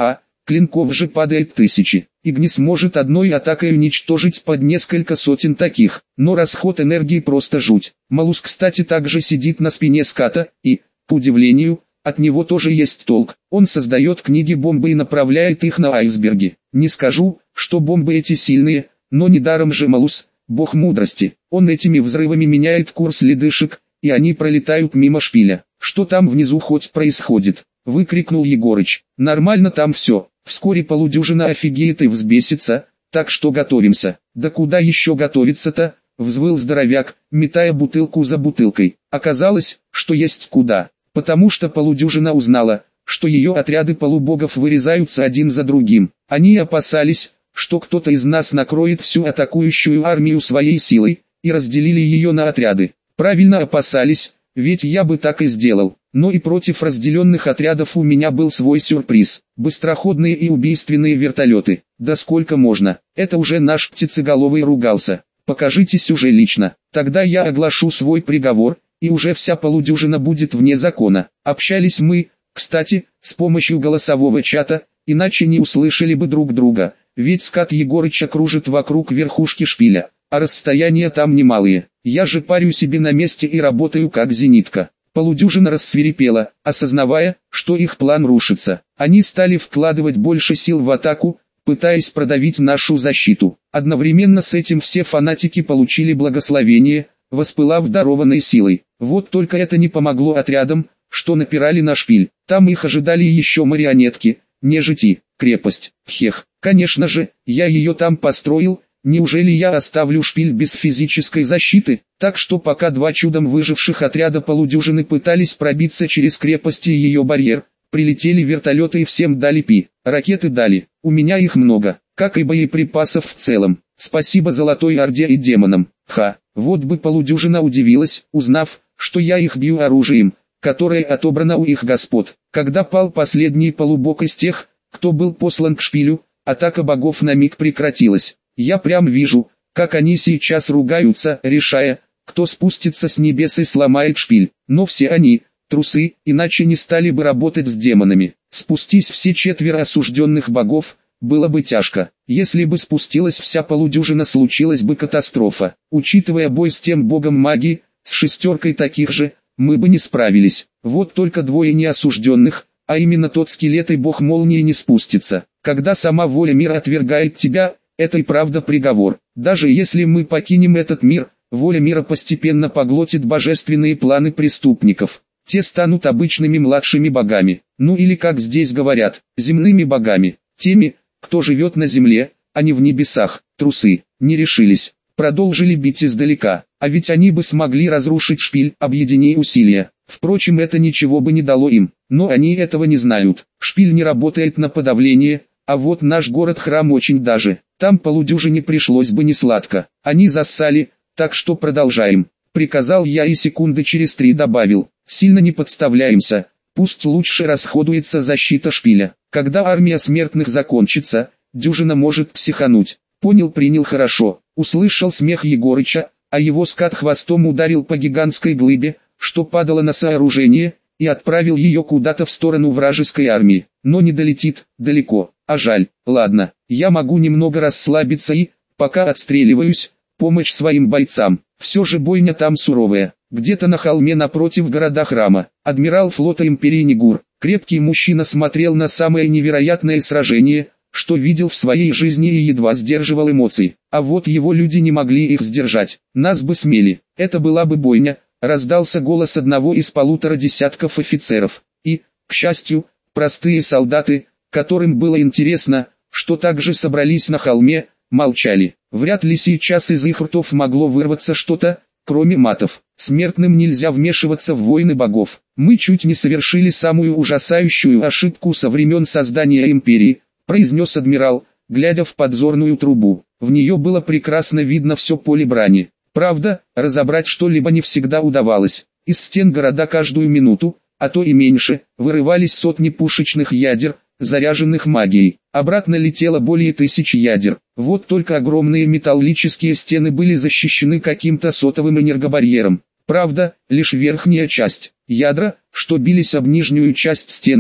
клинков же падает тысячи. Игнис может одной атакой уничтожить под несколько сотен таких, но расход энергии просто жуть. Малус, кстати, также сидит на спине ската, и, по удивлению, от него тоже есть толк. Он создает книги-бомбы и направляет их на айсберги. Не скажу, что бомбы эти сильные, но недаром же Малус, бог мудрости. Он этими взрывами меняет курс ледышек, и они пролетают мимо шпиля. Что там внизу хоть происходит? Выкрикнул Егорыч. Нормально там все. Вскоре полудюжина офигеет и взбесится, так что готовимся. Да куда еще готовиться-то? Взвыл здоровяк, метая бутылку за бутылкой. Оказалось, что есть куда. Потому что полудюжина узнала, что ее отряды полубогов вырезаются один за другим. Они опасались, что кто-то из нас накроет всю атакующую армию своей силой, и разделили ее на отряды. Правильно опасались, ведь я бы так и сделал. Но и против разделенных отрядов у меня был свой сюрприз. Быстроходные и убийственные вертолеты. Да сколько можно? Это уже наш птицеголовый ругался. Покажитесь уже лично. Тогда я оглашу свой приговор, и уже вся полудюжина будет вне закона. Общались мы, кстати, с помощью голосового чата, иначе не услышали бы друг друга. Ведь скат Егорыча кружит вокруг верхушки шпиля, а расстояния там немалые. Я же парю себе на месте и работаю как зенитка. Полудюжина рассвирепела, осознавая, что их план рушится. Они стали вкладывать больше сил в атаку, пытаясь продавить нашу защиту. Одновременно с этим все фанатики получили благословение, воспылав дарованной силой. Вот только это не помогло отрядам, что напирали на шпиль. Там их ожидали еще марионетки, нежити, крепость. Хех, конечно же, я ее там построил. Неужели я оставлю шпиль без физической защиты? Так что пока два чудом выживших отряда полудюжины пытались пробиться через крепость и ее барьер, прилетели вертолеты и всем дали пи. Ракеты дали, у меня их много, как и боеприпасов в целом. Спасибо Золотой Орде и демонам. Ха, вот бы полудюжина удивилась, узнав, что я их бью оружием, которое отобрано у их господ. Когда пал последний полубог из тех, кто был послан к шпилю, атака богов на миг прекратилась. Я прям вижу, как они сейчас ругаются, решая, кто спустится с небес и сломает шпиль. Но все они, трусы, иначе не стали бы работать с демонами. Спустись все четверо осужденных богов, было бы тяжко. Если бы спустилась вся полудюжина, случилась бы катастрофа. Учитывая бой с тем богом магии, с шестеркой таких же, мы бы не справились. Вот только двое неосужденных, а именно тот скелет и бог молнии не спустится. Когда сама воля мира отвергает тебя, это и правда приговор. Даже если мы покинем этот мир, воля мира постепенно поглотит божественные планы преступников. Те станут обычными младшими богами, ну или как здесь говорят, земными богами. Теми, кто живет на земле, а не в небесах. Трусы не решились, продолжили бить издалека, а ведь они бы смогли разрушить шпиль, объединяя усилия. Впрочем, это ничего бы не дало им, но они этого не знают. Шпиль не работает на подавление, а вот наш город-храм очень даже. Там полудюжине пришлось бы несладко. Они зассали, так что продолжаем. Приказал я и секунды через три добавил. Сильно не подставляемся, пусть лучше расходуется защита шпиля. Когда армия смертных закончится, дюжина может психануть. Понял, принял, хорошо. Услышал смех Егорыча, а его скат хвостом ударил по гигантской глыбе, что падало на сооружение, и отправил ее куда-то в сторону вражеской армии. Но не долетит, далеко, а жаль. Ладно, я могу немного расслабиться и, пока отстреливаюсь, помочь своим бойцам. Все же бойня там суровая. Где-то на холме напротив города храма, адмирал флота империи Нигур, крепкий мужчина, смотрел на самое невероятное сражение, что видел в своей жизни, и едва сдерживал эмоций. А вот его люди не могли их сдержать. Нас бы смели, это была бы бойня. Раздался голос одного из полутора десятков офицеров. И, к счастью, простые солдаты, которым было интересно, что также собрались на холме, молчали. Вряд ли сейчас из их ртов могло вырваться что-то, кроме матов. Смертным нельзя вмешиваться в войны богов. Мы чуть не совершили самую ужасающую ошибку со времен создания империи, произнес адмирал, глядя в подзорную трубу. В нее было прекрасно видно все поле брани. Правда, разобрать что-либо не всегда удавалось. Из стен города каждую минуту, а то и меньше, вырывались сотни пушечных ядер, заряженных магией. Обратно летело более тысячи ядер. Вот только огромные металлические стены были защищены каким-то сотовым энергобарьером. Правда, лишь верхняя часть. Ядра, что бились об нижнюю часть стены,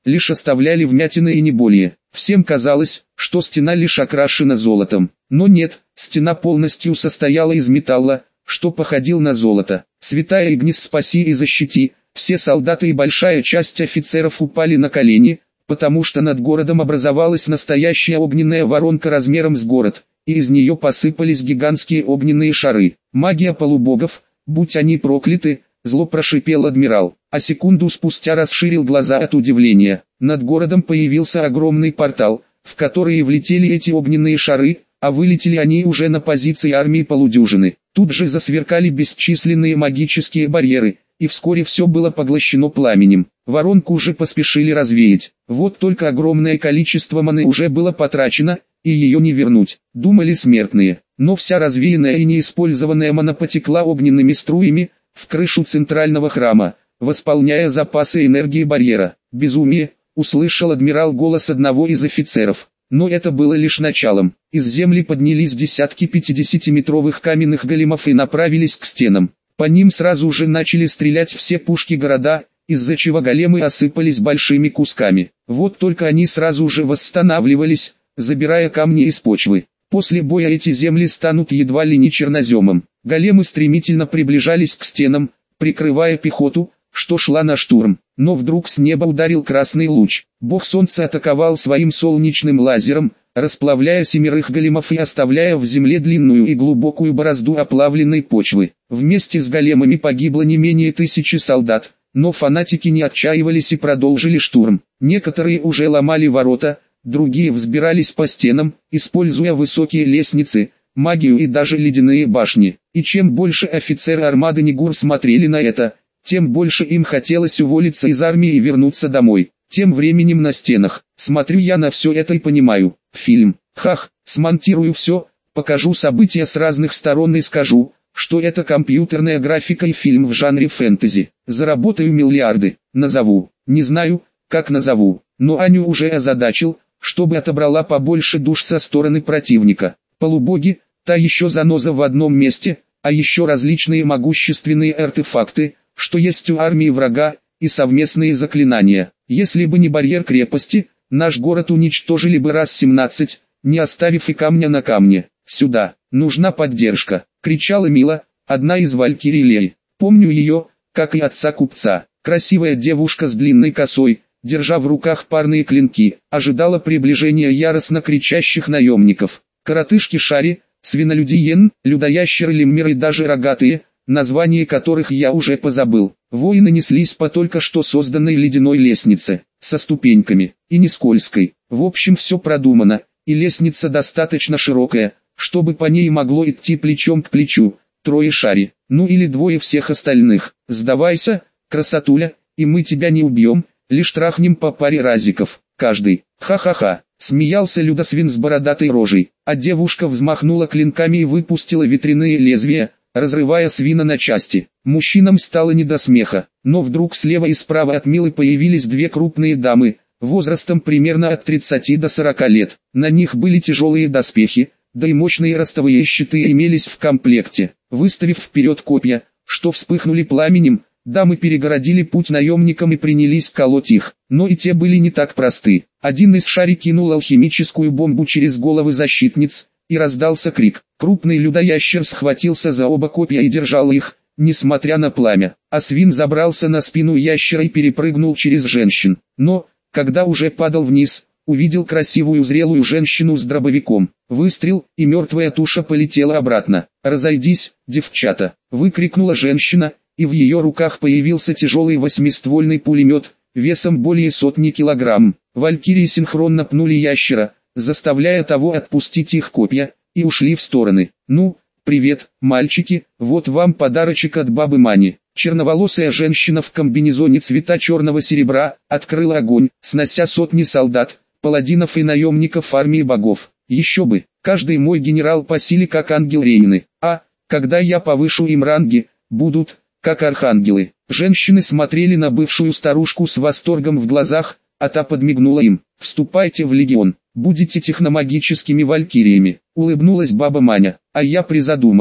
лишь оставляли вмятины и не более. Всем казалось, что стена лишь окрашена золотом. Но нет, стена полностью состояла из металла, что походил на золото. Святая Игнис, спаси и защити, все солдаты и большая часть офицеров упали на колени, потому что над городом образовалась настоящая огненная воронка размером с город, и из нее посыпались гигантские огненные шары. Магия полубогов, будь они прокляты, зло прошипел адмирал, а секунду спустя расширил глаза от удивления. Над городом появился огромный портал, в который влетели эти огненные шары, а вылетели они уже на позиции армии полудюжины. Тут же засверкали бесчисленные магические барьеры, и вскоре все было поглощено пламенем. Воронку уже поспешили развеять. Вот только огромное количество маны уже было потрачено, и ее не вернуть, думали смертные. Но вся развеянная и неиспользованная мана потекла огненными струями в крышу центрального храма, восполняя запасы энергии барьера. «Безумие!» — услышал адмирал голос одного из офицеров. Но это было лишь началом. Из земли поднялись десятки пятидесятиметровых каменных големов и направились к стенам. По ним сразу же начали стрелять все пушки города, из-за чего големы осыпались большими кусками. Вот только они сразу же восстанавливались, забирая камни из почвы. После боя эти земли станут едва ли не черноземом. Големы стремительно приближались к стенам, прикрывая пехоту, что шла на штурм. Но вдруг с неба ударил красный луч. Бог солнца атаковал своим солнечным лазером, расплавляя семерых големов и оставляя в земле длинную и глубокую борозду оплавленной почвы. Вместе с големами погибло не менее тысячи солдат, но фанатики не отчаивались и продолжили штурм. Некоторые уже ломали ворота, другие взбирались по стенам, используя высокие лестницы, магию и даже ледяные башни. И чем больше офицеры армады Нигур смотрели на это, тем больше им хотелось уволиться из армии и вернуться домой. Тем временем на стенах, смотрю я на все это и понимаю, фильм, хах, смонтирую все, покажу события с разных сторон и скажу, что это компьютерная графика и фильм в жанре фэнтези. Заработаю миллиарды, назову, не знаю, как назову, но Аню уже озадачил, чтобы отобрала побольше душ со стороны противника. Полубоги, та еще заноза в одном месте, а еще различные могущественные артефакты, что есть у армии врага, и совместные заклинания. Если бы не барьер крепости, наш город уничтожили бы раз семнадцать, не оставив и камня на камне. «Сюда, нужна поддержка!» — кричала Мила, одна из валькирий Леи. Помню ее, как и отца купца. Красивая девушка с длинной косой, держа в руках парные клинки, ожидала приближения яростно кричащих наемников. Коротышки Шари, свинолюди Йен, людоящеры Леммеры и даже рогатые, название которых я уже позабыл. Воины неслись по только что созданной ледяной лестнице, со ступеньками, и не скользкой. В общем, все продумано, и лестница достаточно широкая, чтобы по ней могло идти плечом к плечу, трое Шари, ну или двое всех остальных. «Сдавайся, красотуля, и мы тебя не убьем, лишь трахнем по паре разиков, каждый». «Ха-ха-ха», смеялся Людосвин с бородатой рожей, а девушка взмахнула клинками и выпустила ветряные лезвия, разрывая свина на части. Мужчинам стало не до смеха, но вдруг слева и справа от Милы появились две крупные дамы, возрастом примерно от тридцати до сорока лет. На них были тяжелые доспехи, да и мощные ростовые щиты имелись в комплекте. Выставив вперед копья, что вспыхнули пламенем, дамы перегородили путь наемникам и принялись колоть их. Но и те были не так просты. Один из Шари кинул алхимическую бомбу через головы защитниц, и раздался крик. Крупный людоящер схватился за оба копья и держал их, несмотря на пламя. А свин забрался на спину ящера и перепрыгнул через женщин. Но, когда уже падал вниз, увидел красивую зрелую женщину с дробовиком. Выстрел, и мертвая туша полетела обратно. «Разойдись, девчата!» — выкрикнула женщина, и в ее руках появился тяжелый восьмиствольный пулемет, весом более сотни килограмм. Валькирии синхронно пнули ящера, заставляя того отпустить их копья, и ушли в стороны. «Ну, привет, мальчики, вот вам подарочек от бабы Мани». Черноволосая женщина в комбинезоне цвета черного серебра открыла огонь, снося сотни солдат, паладинов и наемников армии богов. Еще бы, каждый мой генерал по силе как ангел Рейны, а, когда я повышу им ранги, будут, как архангелы. Женщины смотрели на бывшую старушку с восторгом в глазах, а та подмигнула им. «Вступайте в легион, будете техномагическими валькириями», — улыбнулась баба Маня, а я призадумался.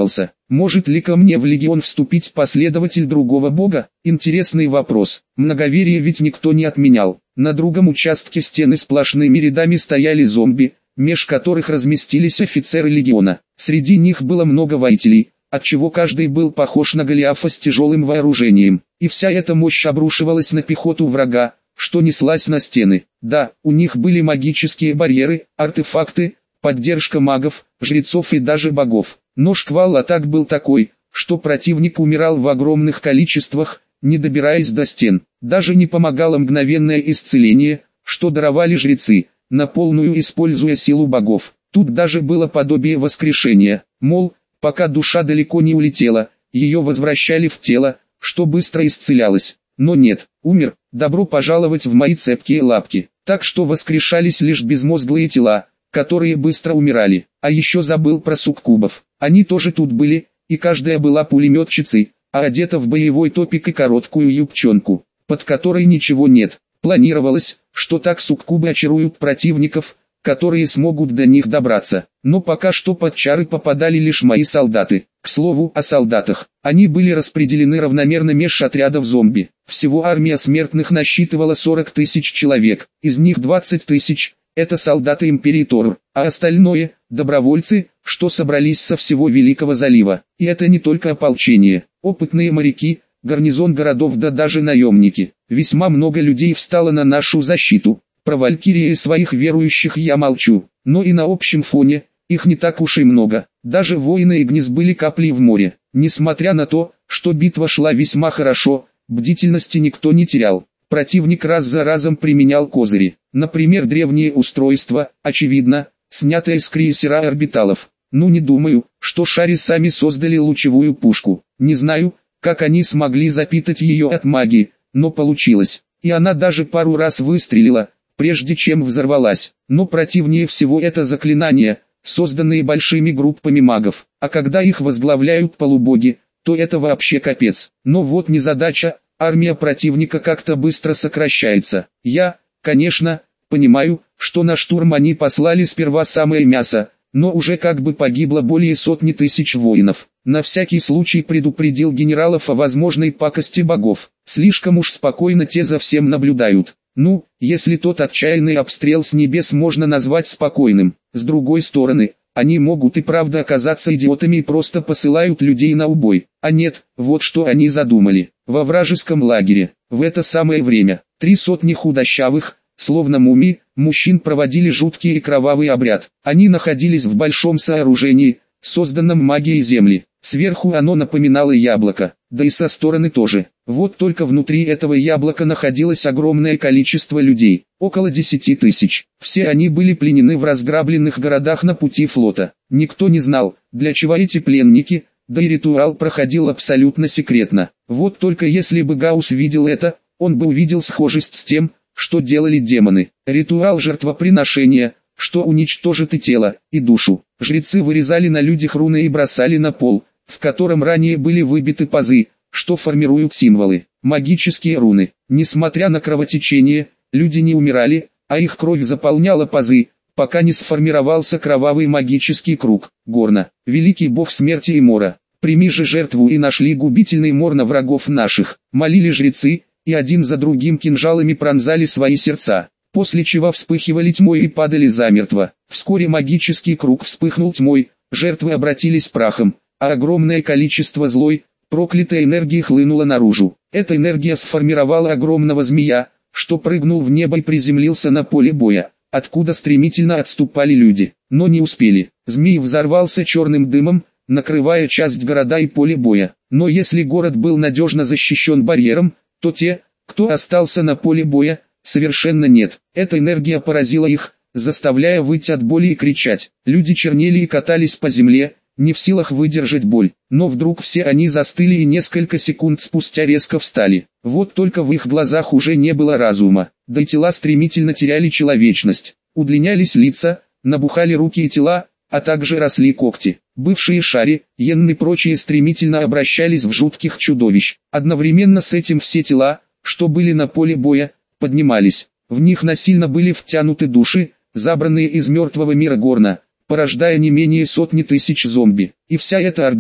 Может ли ко мне в легион вступить последователь другого бога? Интересный вопрос. Многоверие ведь никто не отменял. На другом участке стены сплошными рядами стояли зомби, меж которых разместились офицеры легиона. Среди них было много воителей, отчего каждый был похож на Голиафа с тяжелым вооружением. И вся эта мощь обрушивалась на пехоту врага, что неслась на стены. Да, у них были магические барьеры, артефакты, поддержка магов, жрецов и даже богов. Но шквал атак был такой, что противник умирал в огромных количествах, не добираясь до стен. Даже не помогало мгновенное исцеление, что даровали жрецы, на полную используя силу богов. Тут даже было подобие воскрешения, мол, пока душа далеко не улетела, ее возвращали в тело, что быстро исцелялось. Но нет, умер, добро пожаловать в мои цепкие лапки. Так что воскрешались лишь безмозглые тела, которые быстро умирали. А еще забыл про суккубов. Они тоже тут были, и каждая была пулеметчицей, а одета в боевой топик и короткую юбчонку, под которой ничего нет. Планировалось, что так суккубы очаруют противников, которые смогут до них добраться. Но пока что под чары попадали лишь мои солдаты. К слову о солдатах. Они были распределены равномерно меж отрядов зомби. Всего армия смертных насчитывала сорок тысяч человек, из них двадцать тысяч – это солдаты империи Торр, а остальное – добровольцы, что собрались со всего Великого залива. И это не только ополчение, опытные моряки, гарнизон городов да даже наемники. Весьма много людей встало на нашу защиту. Про валькирии своих верующих я молчу, но и на общем фоне, их не так уж и много. Даже воины Игнис были каплей в море. Несмотря на то, что битва шла весьма хорошо, бдительности никто не терял. Противник раз за разом применял козыри. Например, древние устройства, очевидно, снятые с крейсера орбиталов. Ну не думаю, что шари сами создали лучевую пушку. Не знаю, как они смогли запитать ее от магии, но получилось. И она даже пару раз выстрелила, прежде чем взорвалась. Но противнее всего это заклинания, созданные большими группами магов. А когда их возглавляют полубоги, то это вообще капец. Но вот незадача, армия противника как-то быстро сокращается. Я, конечно, понимаю, что на штурм они послали сперва самое мясо, но уже как бы погибло более сотни тысяч воинов. На всякий случай предупредил генералов о возможной пакости богов. Слишком уж спокойно те за всем наблюдают. Ну, если тот отчаянный обстрел с небес можно назвать спокойным. С другой стороны, они могут и правда оказаться идиотами и просто посылают людей на убой. А нет, вот что они задумали. Во вражеском лагере, в это самое время, три сотни худощавых, словно мумии, мужчин проводили жуткий и кровавый обряд. Они находились в большом сооружении, созданном магией земли. Сверху оно напоминало яблоко, да и со стороны тоже. Вот только внутри этого яблока находилось огромное количество людей, около десяти тысяч. Все они были пленены в разграбленных городах на пути флота. Никто не знал, для чего эти пленники, да и ритуал проходил абсолютно секретно. Вот только если бы Гаусс видел это, он бы увидел схожесть с тем, что делали демоны. Ритуал жертвоприношения, что уничтожит и тело, и душу. Жрецы вырезали на людях руны и бросали на пол, в котором ранее были выбиты пазы, что формируют символы, магические руны. Несмотря на кровотечение, люди не умирали, а их кровь заполняла пазы, пока не сформировался кровавый магический круг. Горна, великий бог смерти и мора, прими же жертву, и нашли губительный мор на врагов наших. Молили жрецы, и один за другим кинжалами пронзали свои сердца, после чего вспыхивали тьмой и падали замертво. Вскоре магический круг вспыхнул тьмой, жертвы обратились прахом, а огромное количество злой, проклятой энергии хлынуло наружу. Эта энергия сформировала огромного змея, что прыгнул в небо и приземлился на поле боя, откуда стремительно отступали люди. Но не успели. Змей взорвался черным дымом, накрывая часть города и поле боя. Но если город был надежно защищен барьером, то те, кто остался на поле боя, совершенно нет. Эта энергия поразила их, заставляя выть от боли и кричать. Люди чернели и катались по земле, не в силах выдержать боль. Но вдруг все они застыли и несколько секунд спустя резко встали. Вот только в их глазах уже не было разума, да и тела стремительно теряли человечность. Удлинялись лица, набухали руки и тела, а также росли когти. Бывшие шари, йенны и прочие стремительно обращались в жутких чудовищ. Одновременно с этим все тела, что были на поле боя, поднимались. В них насильно были втянуты души, забранные из мертвого мира Горна, порождая не менее сотни тысяч зомби. И вся эта орда,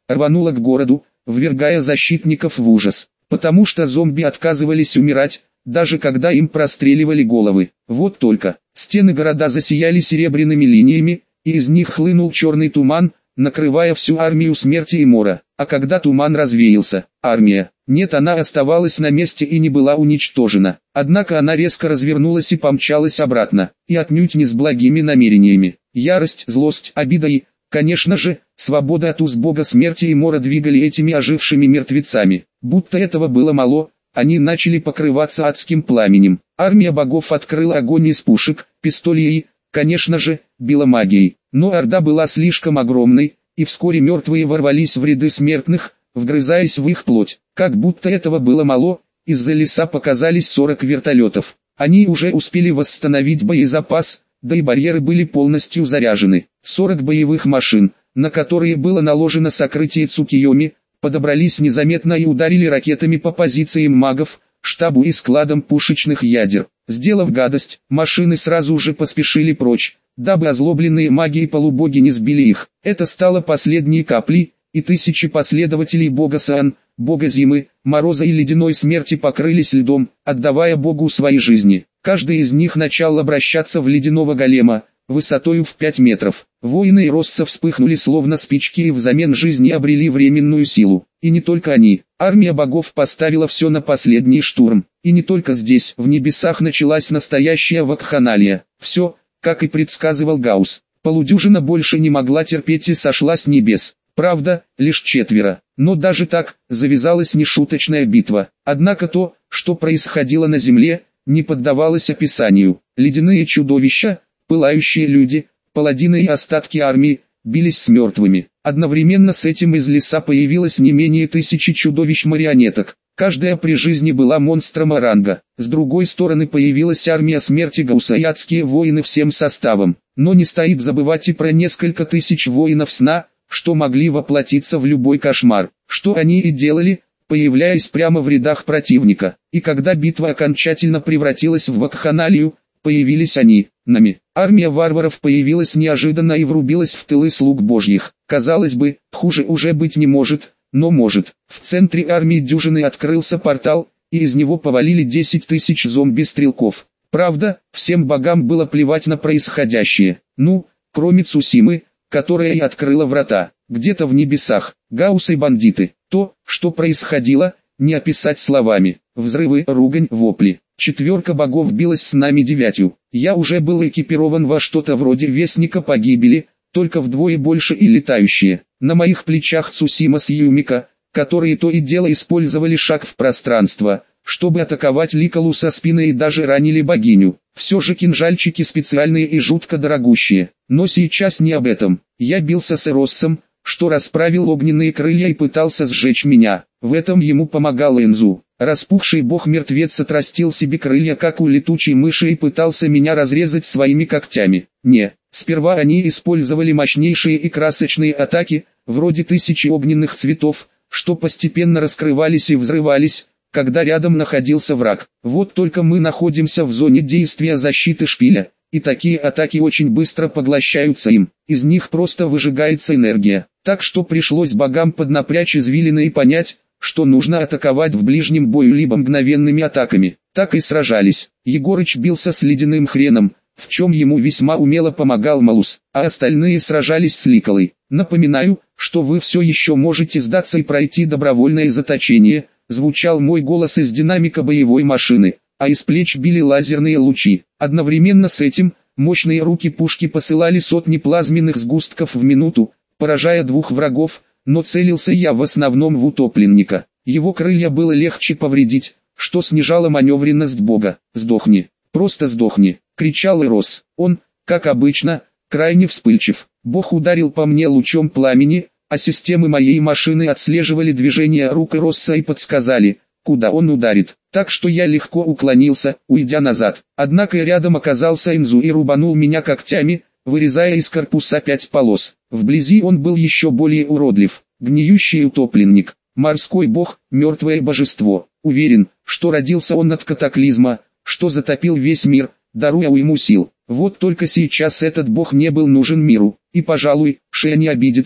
рванула к городу, ввергая защитников в ужас, потому что зомби отказывались умирать, даже когда им простреливали головы. Вот только, стены города засияли серебряными линиями, и из них хлынул черный туман, накрывая всю армию смерти и мора. А когда туман развеялся, армия, нет, она оставалась на месте и не была уничтожена. Однако она резко развернулась и помчалась обратно, и отнюдь не с благими намерениями. Ярость, злость, обида и, конечно же, свобода от уз бога смерти и мора двигали этими ожившими мертвецами. Будто этого было мало, они начали покрываться адским пламенем. Армия богов открыла огонь из пушек, пистолей и, конечно же, била магией. Но орда была слишком огромной, и вскоре мертвые ворвались в ряды смертных, вгрызаясь в их плоть. Как будто этого было мало, из-за леса показались сорок вертолетов. Они уже успели восстановить боезапас, да и барьеры были полностью заряжены. сорок боевых машин, на которые было наложено сокрытие Цукиёми, подобрались незаметно и ударили ракетами по позициям магов, штабу и складам пушечных ядер. Сделав гадость, машины сразу же поспешили прочь, дабы озлобленные маги и полубоги не сбили их. Это стало последней каплей, и тысячи последователей бога Саан, бога зимы, мороза и ледяной смерти покрылись льдом, отдавая богу свои жизни. Каждый из них начал обращаться в ледяного голема, высотою в пять метров. Воины Росса вспыхнули словно спички и взамен жизни обрели временную силу. И не только они. Армия богов поставила все на последний штурм. И не только здесь, в небесах началась настоящая вакханалия. Все, как и предсказывал Гаусс. Полудюжина больше не могла терпеть и сошла с небес. Правда, лишь четверо. Но даже так, завязалась нешуточная битва. Однако то, что происходило на земле, не поддавалось описанию. Ледяные чудовища, пылающие люди, паладины и остатки армии, бились с мертвыми. Одновременно с этим из леса появилось не менее тысячи чудовищ-марионеток. Каждая при жизни была монстром ранга. С другой стороны появилась армия смерти Гаусса и адские воины всем составом. Но не стоит забывать и про несколько тысяч воинов сна, что могли воплотиться в любой кошмар. Что они и делали, появляясь прямо в рядах противника. И когда битва окончательно превратилась в вакханалию, появились они, нами. Армия варваров появилась неожиданно и врубилась в тылы слуг божьих. Казалось бы, хуже уже быть не может, но может. В центре армии дюжины открылся портал, и из него повалили десять тысяч зомби-стрелков. Правда, всем богам было плевать на происходящее. Ну, кроме Цусимы, которая и открыла врата. Где-то в небесах, Гаусс и бандиты. То, что происходило, не описать словами. Взрывы, ругань, вопли. Четверка богов билась с нами девятью. Я уже был экипирован во что-то вроде вестника погибели, только вдвое больше и летающие. На моих плечах Цусима с Юмика, которые то и дело использовали шаг в пространство, чтобы атаковать Ликалу со спины и даже ранили богиню. Все же кинжальчики специальные и жутко дорогущие. Но сейчас не об этом. Я бился с Эроссом, что расправил огненные крылья и пытался сжечь меня. В этом ему помогал Энзу. Распухший бог-мертвец отрастил себе крылья как у летучей мыши и пытался меня разрезать своими когтями. Не, сперва они использовали мощнейшие и красочные атаки, вроде тысячи огненных цветов, что постепенно раскрывались и взрывались, когда рядом находился враг. Вот только мы находимся в зоне действия защиты шпиля, и такие атаки очень быстро поглощаются им, из них просто выжигается энергия. Так что пришлось богам поднапрячь извилины и понять, что нужно атаковать в ближнем бою либо мгновенными атаками. Так и сражались. Егорыч бился с ледяным хреном, в чем ему весьма умело помогал Малус, а остальные сражались с Ликалой. Напоминаю, что вы все еще можете сдаться и пройти добровольное заточение, звучал мой голос из динамика боевой машины, а из плеч били лазерные лучи. Одновременно с этим, мощные руки пушки посылали сотни плазменных сгустков в минуту, поражая двух врагов, но целился я в основном в утопленника. Его крылья было легче повредить, что снижало маневренность бога. «Сдохни, просто сдохни!» — кричал Эрос. Он, как обычно, крайне вспыльчив. Бог ударил по мне лучом пламени, а системы моей машины отслеживали движения рук Эроса и подсказали, куда он ударит. Так что я легко уклонился, уйдя назад. Однако рядом оказался Энзу и рубанул меня когтями, вырезая из корпуса пять полос. Вблизи он был еще более уродлив. Гниющий утопленник, морской бог, мертвое божество. Уверен, что родился он от катаклизма, что затопил весь мир, даруя ему сил. Вот только сейчас этот бог не был нужен миру. И, пожалуй, Шея не обидится,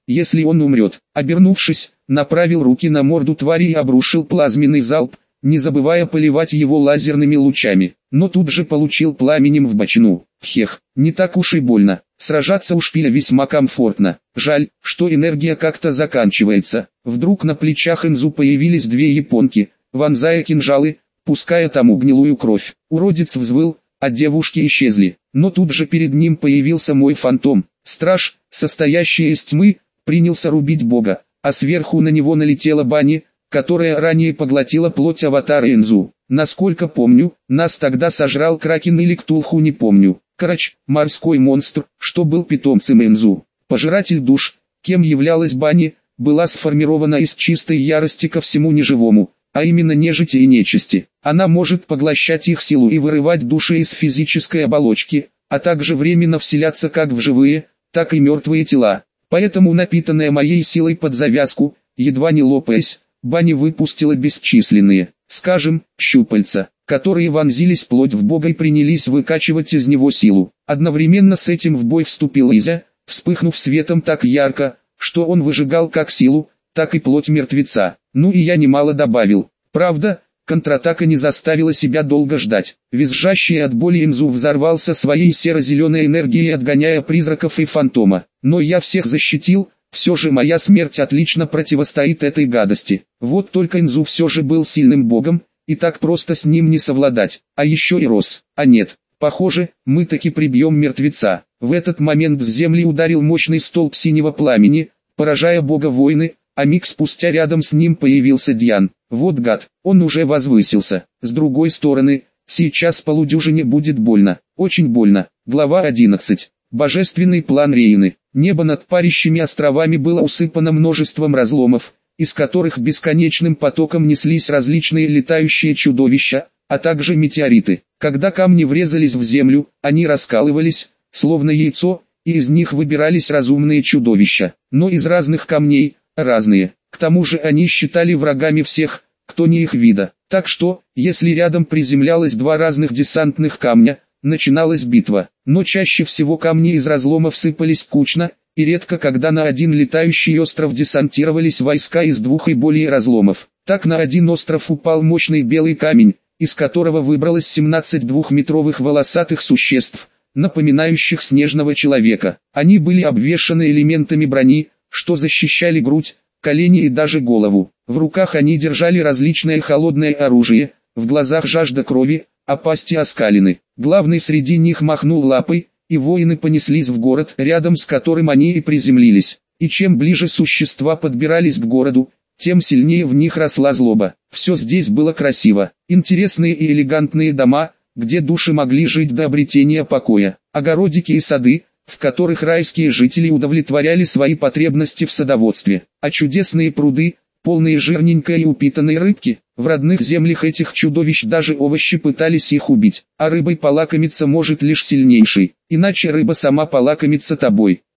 если он умрет. Обернувшись, направил руки на морду твари и обрушил плазменный залп, не забывая поливать его лазерными лучами, но тут же получил пламенем в бочину. Хех, не так уж и больно, сражаться у шпиля весьма комфортно. Жаль, что энергия как-то заканчивается. Вдруг на плечах Энзу появились две японки, вонзая кинжалы, пуская тому гнилую кровь. Уродец взвыл, а девушки исчезли, но тут же перед ним появился мой фантом. Страж, состоящий из тьмы, принялся рубить бога, а сверху на него налетела Бани, которая ранее поглотила плоть аватара Энзу. Насколько помню, нас тогда сожрал Кракен или Ктулху, не помню. Короче, морской монстр, что был питомцем Энзу. Пожиратель душ, кем являлась Бани, была сформирована из чистой ярости ко всему неживому, а именно нежити и нечисти. Она может поглощать их силу и вырывать души из физической оболочки, а также временно вселяться как в живые, так и мертвые тела. Поэтому, напитанная моей силой под завязку, едва не лопаясь, Бани выпустила бесчисленные, скажем, щупальца, которые вонзились вплоть в бога и принялись выкачивать из него силу. Одновременно с этим в бой вступил Изя, вспыхнув светом так ярко, что он выжигал как силу, так и плоть мертвеца. Ну и я немало добавил. Правда, контратака не заставила себя долго ждать. Визжащий от боли Энзу взорвался своей серо-зеленой энергией, отгоняя призраков и фантома. Но я всех защитил. Все же моя смерть отлично противостоит этой гадости. Вот только Энзу все же был сильным богом, и так просто с ним не совладать. А еще и рос. А нет, похоже, мы таки прибьем мертвеца. В этот момент с земли ударил мощный столб синего пламени, поражая бога войны, а миг спустя рядом с ним появился Дьян. Вот гад, он уже возвысился. С другой стороны, сейчас полудюжине будет больно. Очень больно. Глава одиннадцать. Божественный план Рейны. Небо над парящими островами было усыпано множеством разломов, из которых бесконечным потоком неслись различные летающие чудовища, а также метеориты. Когда камни врезались в землю, они раскалывались, словно яйцо, и из них выбирались разумные чудовища. Но из разных камней, разные. К тому же они считали врагами всех, кто не их вида. Так что, если рядом приземлялось два разных десантных камня, начиналась битва. Но чаще всего камни из разломов сыпались кучно, и редко когда на один летающий остров десантировались войска из двух и более разломов. Так на один остров упал мощный белый камень, из которого выбралось семнадцать двухметровых волосатых существ, напоминающих снежного человека. Они были обвешаны элементами брони, что защищали грудь, колени и даже голову. В руках они держали различное холодное оружие, в глазах жажда крови, а пасти оскалены. Главный среди них махнул лапой, и воины понеслись в город, рядом с которым они и приземлились. И чем ближе существа подбирались к городу, тем сильнее в них росла злоба. Все здесь было красиво. Интересные и элегантные дома, где души могли жить до обретения покоя. Огородики и сады, в которых райские жители удовлетворяли свои потребности в садоводстве. А чудесные пруды, полные жирненькой и упитанной рыбки. В родных землях этих чудовищ даже овощи пытались их убить. А рыбой полакомиться может лишь сильнейший. Иначе рыба сама полакомится тобой.